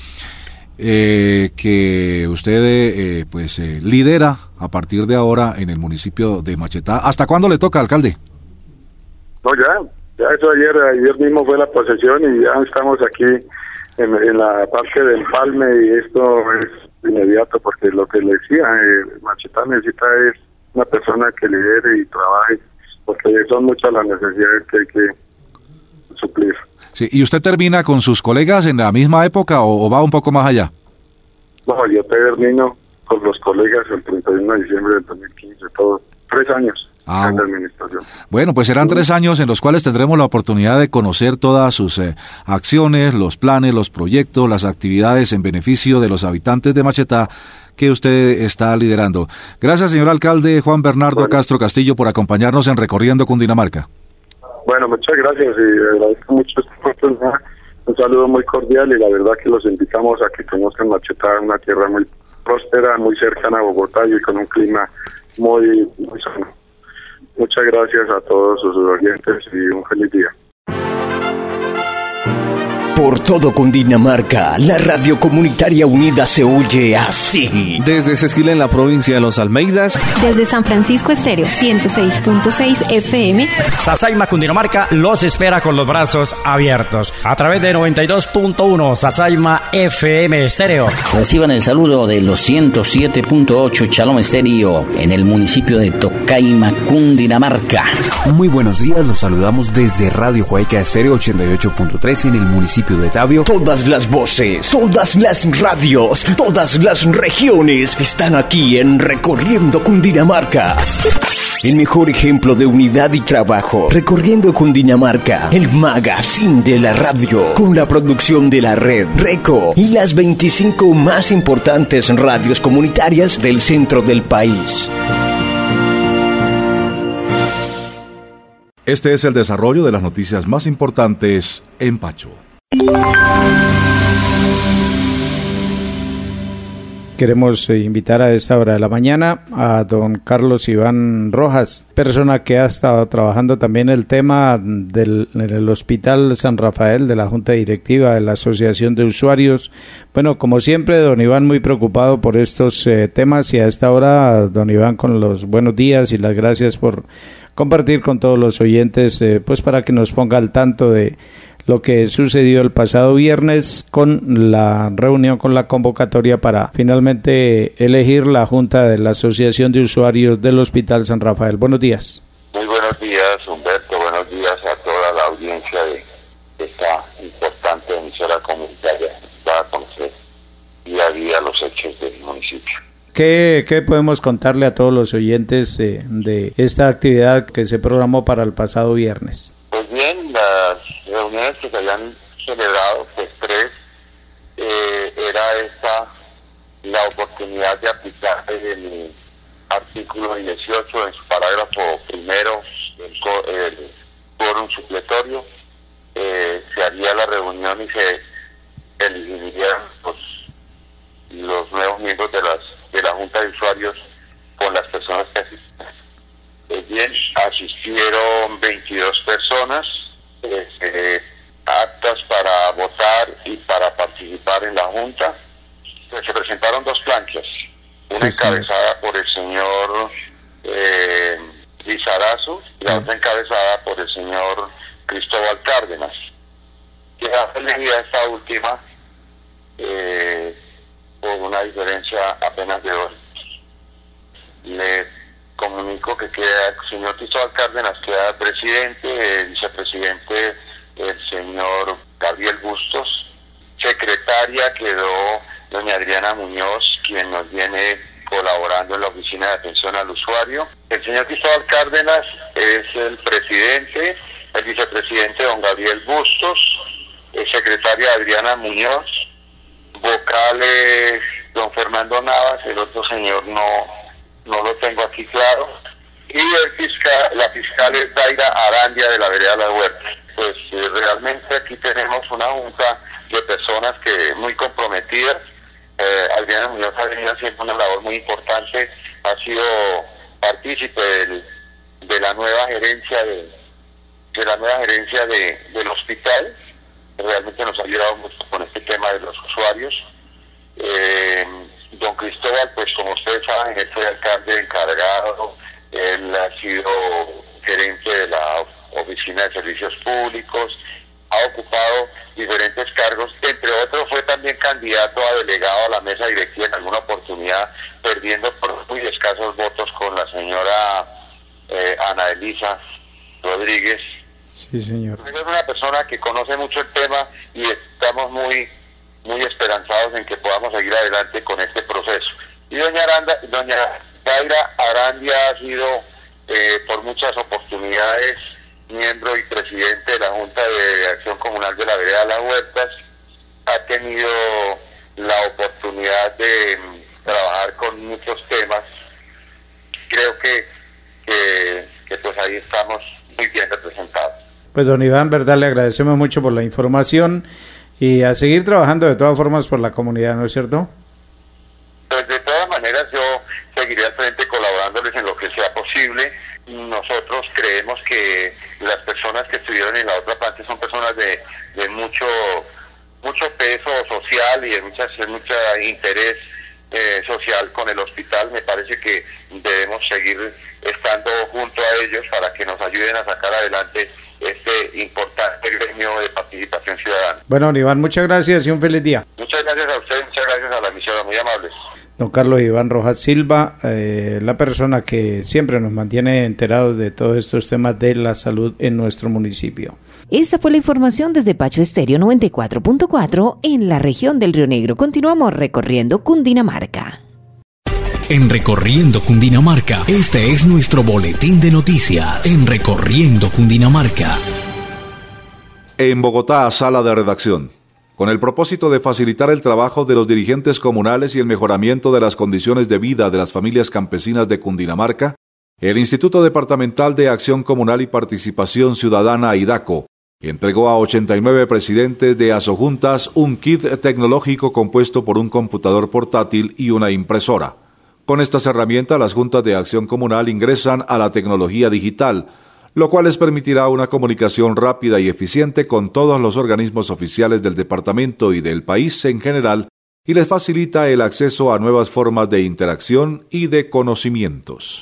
eh, que usted eh, pues eh, lidera a partir de ahora en el municipio de Machetá. ¿Hasta cuándo le toca, alcalde? No, ya. Ya eso ayer, ayer mismo fue la posesión, y ya estamos aquí en, en la parte del empalme, y esto es inmediato, porque lo que le decía, eh, Machetá necesita es una persona que lidere y trabaje, porque son muchas las necesidades que hay que suplir. Sí, ¿y usted termina con sus colegas en la misma época o, o va un poco más allá? No, yo termino con los colegas el treinta y uno de diciembre del dos mil quince, todos tres años. Ah, bueno, pues serán tres años en los cuales tendremos la oportunidad de conocer todas sus eh, acciones, los planes, los proyectos, las actividades en beneficio de los habitantes de Machetá que usted está liderando. Gracias, señor alcalde Juan Bernardo bueno. Castro Castillo, por acompañarnos en Recorriendo Cundinamarca. Bueno, muchas gracias, y agradezco mucho esta oportunidad. Un saludo muy cordial, y la verdad que los invitamos a que conozcan Machetá, una tierra muy próspera, muy cercana a Bogotá y con un clima muy, muy sano. Muchas gracias a todos sus oyentes y un feliz día. Por todo Cundinamarca, la radio comunitaria unida se oye así. Desde Sesquila, en la provincia de Los Almeidas. Desde San Francisco Estéreo, ciento seis punto seis F M. Sasaima, Cundinamarca, los espera con los brazos abiertos. A través de noventa y dos punto uno, Sasaima F M Estéreo. Reciban el saludo de los ciento siete punto ocho Shalom Estéreo en el municipio de Tocaima, Cundinamarca. Muy buenos días, los saludamos desde Radio Huayca Estéreo ochenta y ocho punto tres en el municipio de Tabio. Todas las voces, todas las radios, todas las regiones están aquí en Recorriendo Cundinamarca. El mejor ejemplo de unidad y trabajo. Recorriendo Cundinamarca, el magazine de la radio, con la producción de la red RECO y las veinticinco más importantes radios comunitarias del centro del país. Este es el desarrollo de las noticias más importantes en Pacho. Queremos eh, invitar a esta hora de la mañana a don Carlos Iván Rojas, persona que ha estado trabajando también el tema del, del Hospital San Rafael, de la Junta Directiva de la Asociación de Usuarios. Bueno, como siempre, don Iván muy preocupado por estos eh, temas, y a esta hora, don Iván, con los buenos días y las gracias por compartir con todos los oyentes, eh, pues para que nos ponga al tanto de lo que sucedió el pasado viernes con la reunión, con la convocatoria para finalmente elegir la Junta de la Asociación de Usuarios del Hospital San Rafael. Buenos días. Muy buenos días, Humberto. Buenos días a toda la audiencia de esta importante emisora comunitaria que va a conocer día a día los hechos del municipio. ¿Qué, qué podemos contarle a todos los oyentes eh, de esta actividad que se programó para el pasado viernes? Pues bien, las reuniones que se habían celebrado, pues tres, eh, era esta la oportunidad de aplicar el artículo dieciocho en su parágrafo primero del el quórum supletorio. Eh, se haría la reunión y se elegirían pues, los nuevos miembros de las de la Junta de Usuarios con las personas que asistían. Pues bien, asistieron veintidós personas eh, eh, aptas para votar y para participar en la Junta. Pues se presentaron dos planchas, una sí, encabezada sí. por el señor eh, Lizarazo y la sí. otra encabezada por el señor Cristóbal Cárdenas, que ha elegido esta última eh, por una diferencia apenas de dos. Le comunico que queda el señor Cristóbal Cárdenas, queda presidente, el vicepresidente el señor Gabriel Bustos, secretaria quedó doña Adriana Muñoz, quien nos viene colaborando en la Oficina de Atención al Usuario. El señor Cristóbal Cárdenas es el presidente, el vicepresidente don Gabriel Bustos, el secretaria Adriana Muñoz, vocales don Fernando Navas, el otro señor no no lo tengo aquí claro, y el fiscal, la fiscal es Daira Arandia de la Vereda La Huerta. Pues eh, realmente aquí tenemos una junta de personas que muy comprometidas. eh, Adriana Muñoz ha venido haciendo una labor muy importante, ha sido partícipe del, de la nueva gerencia de, de la nueva gerencia de, del hospital. Realmente nos ha ayudado mucho con este tema de los usuarios. eh, Don Cristóbal, pues como ustedes saben, él fue alcalde encargado, él ha sido gerente de la Oficina de Servicios Públicos, ha ocupado diferentes cargos, entre otros fue también candidato a delegado a la mesa directiva en alguna oportunidad, perdiendo por muy escasos votos con la señora eh, Ana Elisa Rodríguez. Sí, señor. Es una persona que conoce mucho el tema y estamos muy muy esperanzados en que podamos seguir adelante con este proceso. Y doña Aranda, doña Daira Arandia ha sido eh, por muchas oportunidades miembro y presidente de la Junta de Acción Comunal de la Vereda Las Huertas, ha tenido la oportunidad de um, trabajar con muchos temas. Creo que, que, que pues ahí estamos muy bien representados. Pues don Iván, verdad, le agradecemos mucho por la información. Y a seguir trabajando de todas formas por la comunidad, ¿no es cierto? Pues de todas maneras yo seguiré al frente colaborándoles en lo que sea posible. Nosotros creemos que las personas que estuvieron en la otra parte son personas de, de mucho mucho peso social y de mucha, mucho interés eh, social con el hospital. Me parece que debemos seguir estando junto a ellos para que nos ayuden a sacar adelante este importante gremio de participación ciudadana. Bueno, Iván, muchas gracias y un feliz día. Muchas gracias a usted, muchas gracias a la emisora, muy amables. Don Carlos Iván Rojas Silva, eh, la persona que siempre nos mantiene enterados de todos estos temas de la salud en nuestro municipio. Esta fue la información desde Pacho Estéreo noventa y cuatro punto cuatro en la región del Río Negro. Continuamos recorriendo Cundinamarca. En Recorriendo Cundinamarca, este es nuestro boletín de noticias. En Recorriendo Cundinamarca. En Bogotá, sala de redacción. Con el propósito de facilitar el trabajo de los dirigentes comunales y el mejoramiento de las condiciones de vida de las familias campesinas de Cundinamarca, el Instituto Departamental de Acción Comunal y Participación Ciudadana, IDACO, entregó a ochenta y nueve presidentes de asojuntas un kit tecnológico compuesto por un computador portátil y una impresora. Con estas herramientas, las juntas de acción comunal ingresan a la tecnología digital, lo cual les permitirá una comunicación rápida y eficiente con todos los organismos oficiales del departamento y del país en general, y les facilita el acceso a nuevas formas de interacción y de conocimientos.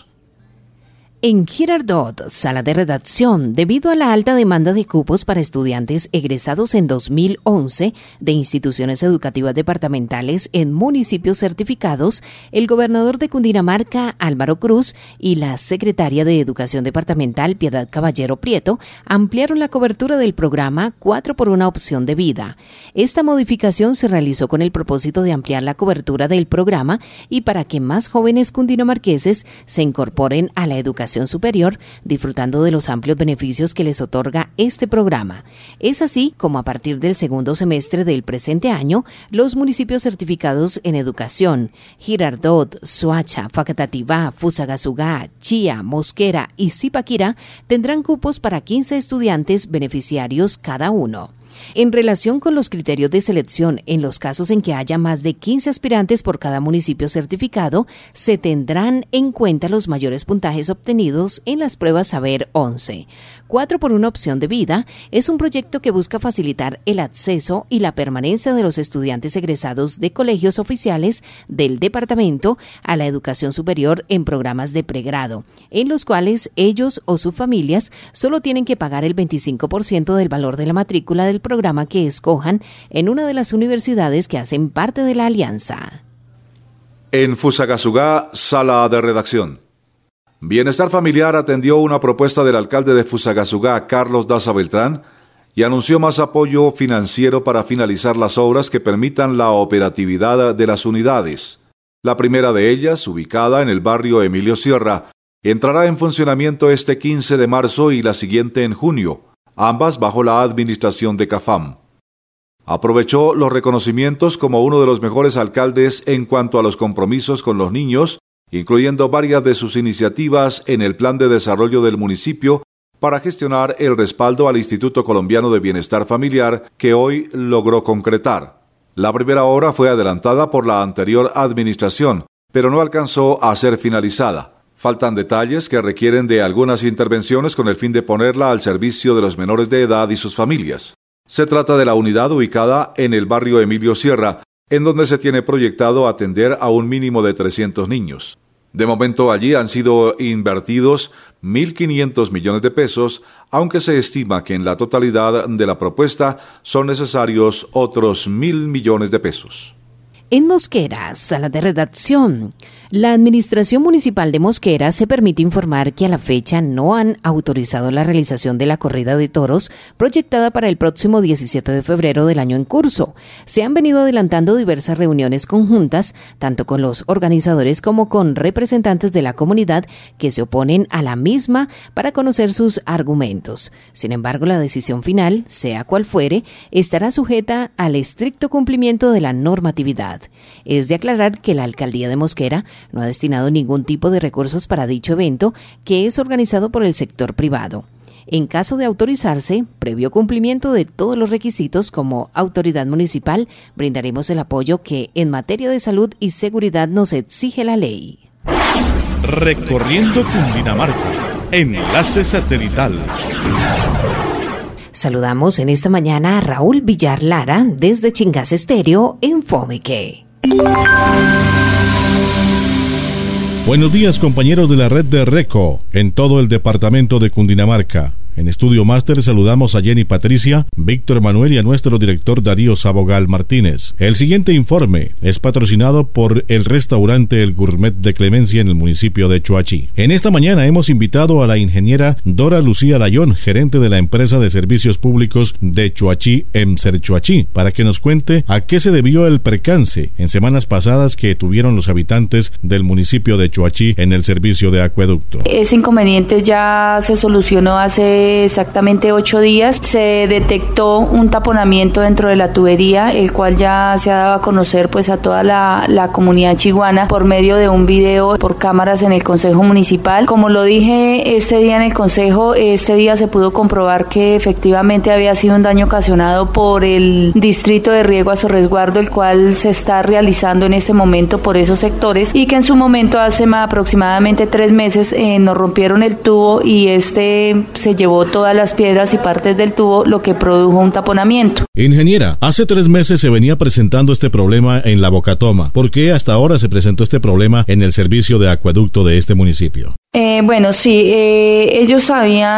En Girardot, sala de redacción, debido a la alta demanda de cupos para estudiantes egresados en dos mil once de instituciones educativas departamentales en municipios certificados, el gobernador de Cundinamarca, Álvaro Cruz, y la secretaria de Educación Departamental, Piedad Caballero Prieto, ampliaron la cobertura del programa cuatro por una opción de vida. Esta modificación se realizó con el propósito de ampliar la cobertura del programa y para que más jóvenes cundinamarqueses se incorporen a la educación superior, disfrutando de los amplios beneficios que les otorga este programa. Es así como a partir del segundo semestre del presente año, los municipios certificados en educación, Girardot, Soacha, Facatativá, Fusagasugá, Chía, Mosquera y Zipaquirá, tendrán cupos para quince estudiantes beneficiarios cada uno. En relación con los criterios de selección, en los casos en que haya más de quince aspirantes por cada municipio certificado, se tendrán en cuenta los mayores puntajes obtenidos en las pruebas Saber once. cuatro por una opción de vida es un proyecto que busca facilitar el acceso y la permanencia de los estudiantes egresados de colegios oficiales del departamento a la educación superior en programas de pregrado, en los cuales ellos o sus familias solo tienen que pagar el veinticinco por ciento del valor de la matrícula del programa que escojan en una de las universidades que hacen parte de la alianza. En Fusagasugá, sala de redacción. Bienestar Familiar atendió una propuesta del alcalde de Fusagasugá, Carlos Daza Beltrán, y anunció más apoyo financiero para finalizar las obras que permitan la operatividad de las unidades. La primera de ellas, ubicada en el barrio Emilio Sierra, entrará en funcionamiento este quince de marzo y la siguiente en junio, ambas bajo la administración de CAFAM. Aprovechó los reconocimientos como uno de los mejores alcaldes en cuanto a los compromisos con los niños, incluyendo varias de sus iniciativas en el plan de desarrollo del municipio para gestionar el respaldo al Instituto Colombiano de Bienestar Familiar que hoy logró concretar. La primera obra fue adelantada por la anterior administración, pero no alcanzó a ser finalizada. Faltan detalles que requieren de algunas intervenciones con el fin de ponerla al servicio de los menores de edad y sus familias. Se trata de la unidad ubicada en el barrio Emilio Sierra, en donde se tiene proyectado atender a un mínimo de trescientos niños. De momento allí han sido invertidos mil quinientos millones de pesos, aunque se estima que en la totalidad de la propuesta son necesarios otros mil millones de pesos. En Mosquera, sala de redacción. La Administración Municipal de Mosquera se permite informar que a la fecha no han autorizado la realización de la corrida de toros proyectada para el próximo diecisiete de febrero del año en curso. Se han venido adelantando diversas reuniones conjuntas, tanto con los organizadores como con representantes de la comunidad que se oponen a la misma para conocer sus argumentos. Sin embargo, la decisión final, sea cual fuere, estará sujeta al estricto cumplimiento de la normatividad. Es de aclarar que la Alcaldía de Mosquera no ha destinado ningún tipo de recursos para dicho evento, que es organizado por el sector privado. En caso de autorizarse, previo cumplimiento de todos los requisitos como autoridad municipal, brindaremos el apoyo que en materia de salud y seguridad nos exige la ley. Recorriendo Cundinamarca, enlace satelital. Saludamos en esta mañana a Raúl Villar Lara desde Chingas Estéreo en Fomeque. Buenos días, compañeros de la red de RECO en todo el departamento de Cundinamarca. En Estudio Máster saludamos a Jenny Patricia, Víctor Manuel y a nuestro director Darío Sabogal Martínez. El siguiente informe es patrocinado por el restaurante El Gourmet de Clemencia en el municipio de Choachí. En esta mañana hemos invitado a la ingeniera Dora Lucía Layón, gerente de la empresa de servicios públicos de Choachí, EMSER Choachí, para que nos cuente a qué se debió el percance en semanas pasadas que tuvieron los habitantes del municipio de Choachí en el servicio de acueducto. Ese inconveniente ya se solucionó hace hace exactamente ocho días se detectó un taponamiento dentro de la tubería, el cual ya se ha dado a conocer pues a toda la, la comunidad chiguana por medio de un video por cámaras en el Consejo Municipal. Como lo dije este día en el Consejo, este día se pudo comprobar que efectivamente había sido un daño ocasionado por el distrito de riego a su resguardo, el cual se está realizando en este momento por esos sectores, y que en su momento hace más aproximadamente tres meses eh, nos rompieron el tubo y este se llevó todas las piedras y partes del tubo, lo que produjo un taponamiento. Ingeniera, hace tres meses se venía presentando este problema en la Bocatoma. ¿Por qué hasta ahora se presentó este problema en el servicio de acueducto de este municipio? Eh, bueno, sí, eh, ellos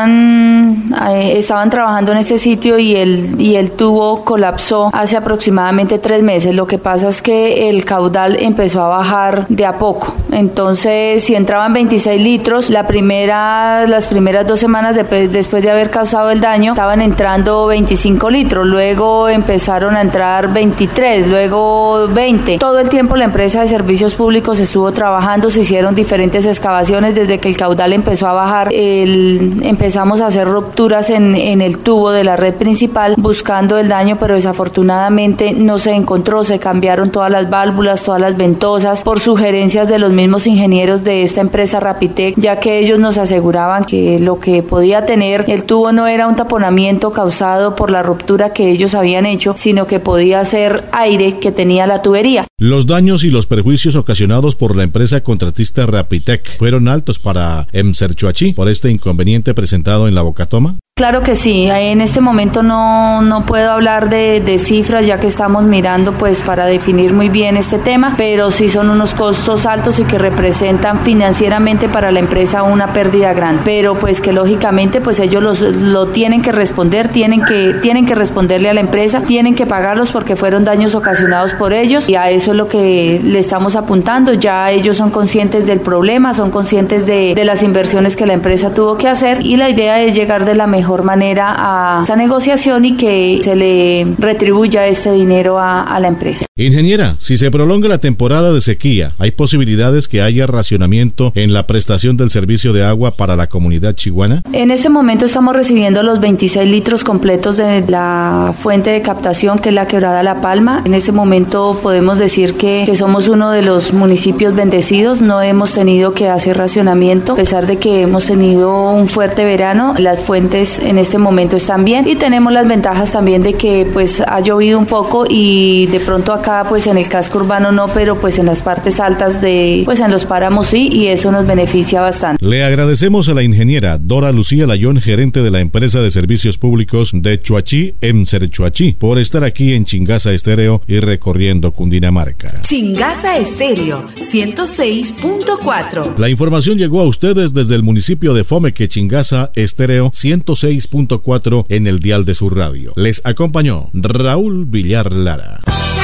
habían, eh, estaban trabajando en este sitio y el, y el tubo colapsó hace aproximadamente tres meses. Lo que pasa es que el caudal empezó a bajar de a poco. Entonces, si entraban veintiséis litros, la primera, las primeras dos semanas de, después de haber causado el daño, estaban entrando veinticinco litros. Luego empezaron a entrar veintitrés, luego veinte. Todo el tiempo la empresa de servicios públicos estuvo trabajando, se hicieron diferentes excavaciones desde que el caudal empezó a bajar. El, empezamos a hacer rupturas en, en el tubo de la red principal buscando el daño, pero desafortunadamente no se encontró. Se cambiaron todas las válvulas, todas las ventosas, por sugerencias de los mismos ingenieros de esta empresa Rapitec, ya que ellos nos aseguraban que lo que podía tener el tubo no era un taponamiento causado por la ruptura que ellos habían hecho, sino que podía ser aire que tenía la tubería. Los daños y los perjuicios ocasionados por la empresa contratista Rapitec fueron altos para Emserchuachi por este inconveniente presentado en la Bocatoma. Claro que sí, en este momento no, no puedo hablar de, de cifras, ya que estamos mirando pues para definir muy bien este tema, pero sí son unos costos altos y que representan financieramente para la empresa una pérdida grande, pero pues que lógicamente pues ellos los, lo tienen que responder, tienen que, tienen que responderle a la empresa, tienen que pagarlos porque fueron daños ocasionados por ellos, y a eso es lo que le estamos apuntando. Ya ellos son conscientes del problema, son conscientes de, de las inversiones que la empresa tuvo que hacer, y la idea es llegar de la mejor mejor manera a esa negociación y que se le retribuya este dinero a, a la empresa. Ingeniera, si se prolonga la temporada de sequía, ¿hay posibilidades que haya racionamiento en la prestación del servicio de agua para la comunidad chiguana? En este momento estamos recibiendo los veintiséis litros completos de la fuente de captación, que es la Quebrada La Palma. En este momento podemos decir que, que somos uno de los municipios bendecidos, no hemos tenido que hacer racionamiento, a pesar de que hemos tenido un fuerte verano. Las fuentes en este momento están bien y tenemos las ventajas también de que pues ha llovido un poco y de pronto acá pues en el casco urbano no, pero pues en las partes altas de pues en los páramos sí, y eso nos beneficia bastante. Le agradecemos a la ingeniera Dora Lucía Layón, gerente de la empresa de servicios públicos de Chuachi, Emserchuachi, por estar aquí en Chingaza Estéreo y recorriendo Cundinamarca. Chingaza Estéreo ciento seis punto cuatro. La información llegó a ustedes desde el municipio de Fomeque, Chingaza Estéreo ciento seis punto cuatro en el dial de su radio. Les acompañó Raúl Villar Lara.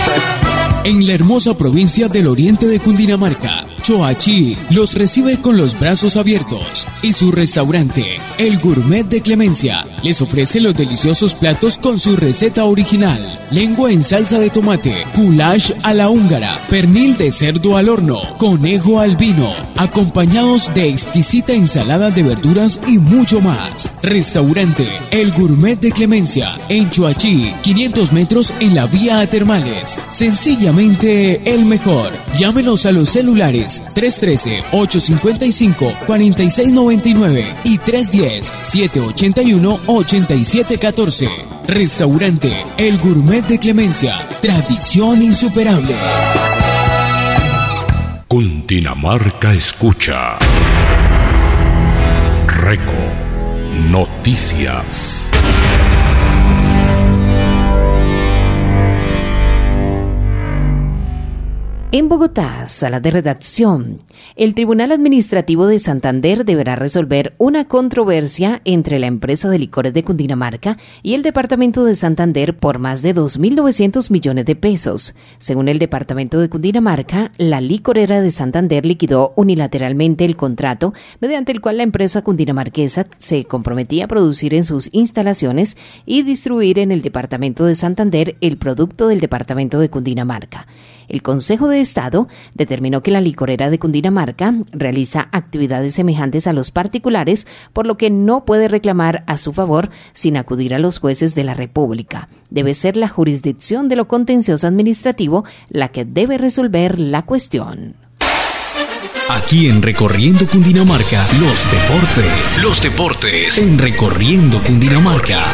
En la hermosa provincia del oriente de Cundinamarca, Choachí los recibe con los brazos abiertos, y su restaurante, El Gourmet de Clemencia, les ofrece los deliciosos platos con su receta original: lengua en salsa de tomate, goulash a la húngara, pernil de cerdo al horno, conejo al vino, acompañados de exquisita ensalada de verduras y mucho más. Restaurante El Gourmet de Clemencia, en Choachí, quinientos metros en la vía a Termales. Sencillamente el mejor. Llámenos a los celulares tres uno tres, ocho cinco cinco, cuatro seis nueve nueve y tres uno cero, siete ocho uno, ocho siete uno cuatro. Restaurante El Gourmet de Clemencia, tradición insuperable. Cundinamarca escucha. Reco Noticias. En Bogotá, sala de redacción, el Tribunal Administrativo de Santander deberá resolver una controversia entre la empresa de licores de Cundinamarca y el Departamento de Santander por más de dos mil novecientos millones de pesos. Según el Departamento de Cundinamarca, la licorera de Santander liquidó unilateralmente el contrato mediante el cual la empresa cundinamarquesa se comprometía a producir en sus instalaciones y distribuir en el Departamento de Santander el producto del Departamento de Cundinamarca. El Consejo de Estado determinó que la licorera de Cundinamarca realiza actividades semejantes a los particulares, por lo que no puede reclamar a su favor sin acudir a los jueces de la República. Debe ser la jurisdicción de lo contencioso administrativo la que debe resolver la cuestión. Aquí en Recorriendo Cundinamarca, los deportes. Los deportes en Recorriendo Cundinamarca.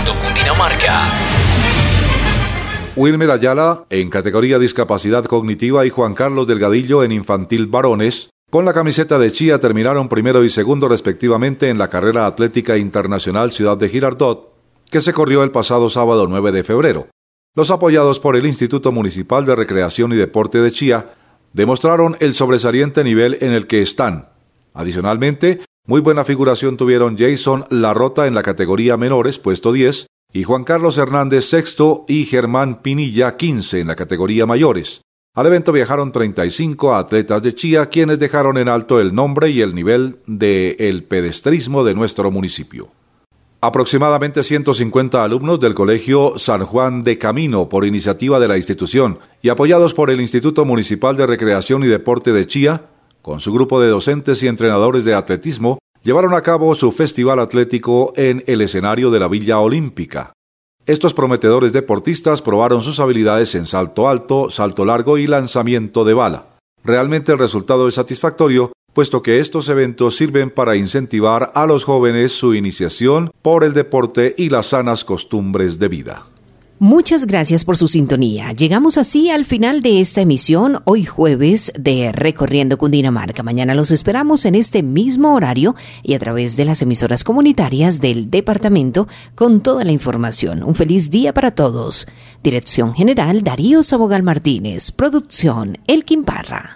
Wilmer Ayala en categoría discapacidad cognitiva y Juan Carlos Delgadillo en infantil varones, con la camiseta de Chía terminaron primero y segundo respectivamente en la carrera atlética internacional Ciudad de Girardot, que se corrió el pasado sábado nueve de febrero. Los apoyados por el Instituto Municipal de Recreación y Deporte de Chía demostraron el sobresaliente nivel en el que están. Adicionalmente, muy buena figuración tuvieron Jason Larrota en la categoría menores, puesto diez, y Juan Carlos Hernández sexto y Germán Pinilla quince en la categoría mayores. Al evento viajaron treinta y cinco atletas de Chía, quienes dejaron en alto el nombre y el nivel del pedestrismo de nuestro municipio. Aproximadamente ciento cincuenta alumnos del Colegio San Juan de Camino, por iniciativa de la institución y apoyados por el Instituto Municipal de Recreación y Deporte de Chía, con su grupo de docentes y entrenadores de atletismo, llevaron a cabo su festival atlético en el escenario de la Villa Olímpica. Estos prometedores deportistas probaron sus habilidades en salto alto, salto largo y lanzamiento de bala. Realmente el resultado es satisfactorio, puesto que estos eventos sirven para incentivar a los jóvenes su iniciación por el deporte y las sanas costumbres de vida. Muchas gracias por su sintonía. Llegamos así al final de esta emisión, hoy jueves, de Recorriendo Cundinamarca. Mañana los esperamos en este mismo horario y a través de las emisoras comunitarias del departamento con toda la información. Un feliz día para todos. Dirección General Darío Sabogal Martínez. Producción Elkin Parra.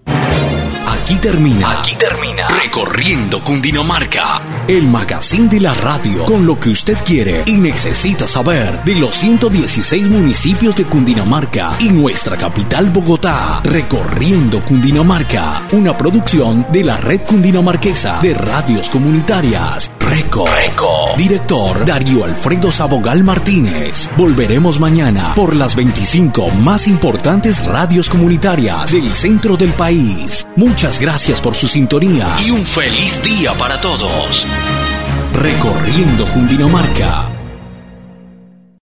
Aquí termina, Aquí termina Recorriendo Cundinamarca, el magazine de la radio con lo que usted quiere y necesita saber de los ciento dieciséis municipios de Cundinamarca y nuestra capital Bogotá. Recorriendo Cundinamarca, una producción de la Red Cundinamarquesa de Radios Comunitarias. Reco. Reco. Director Darío Alfredo Sabogal Martínez. Volveremos mañana por las veinticinco más importantes radios comunitarias del centro del país. Muchas gracias por su sintonía y un feliz día para todos. Recorriendo Cundinamarca.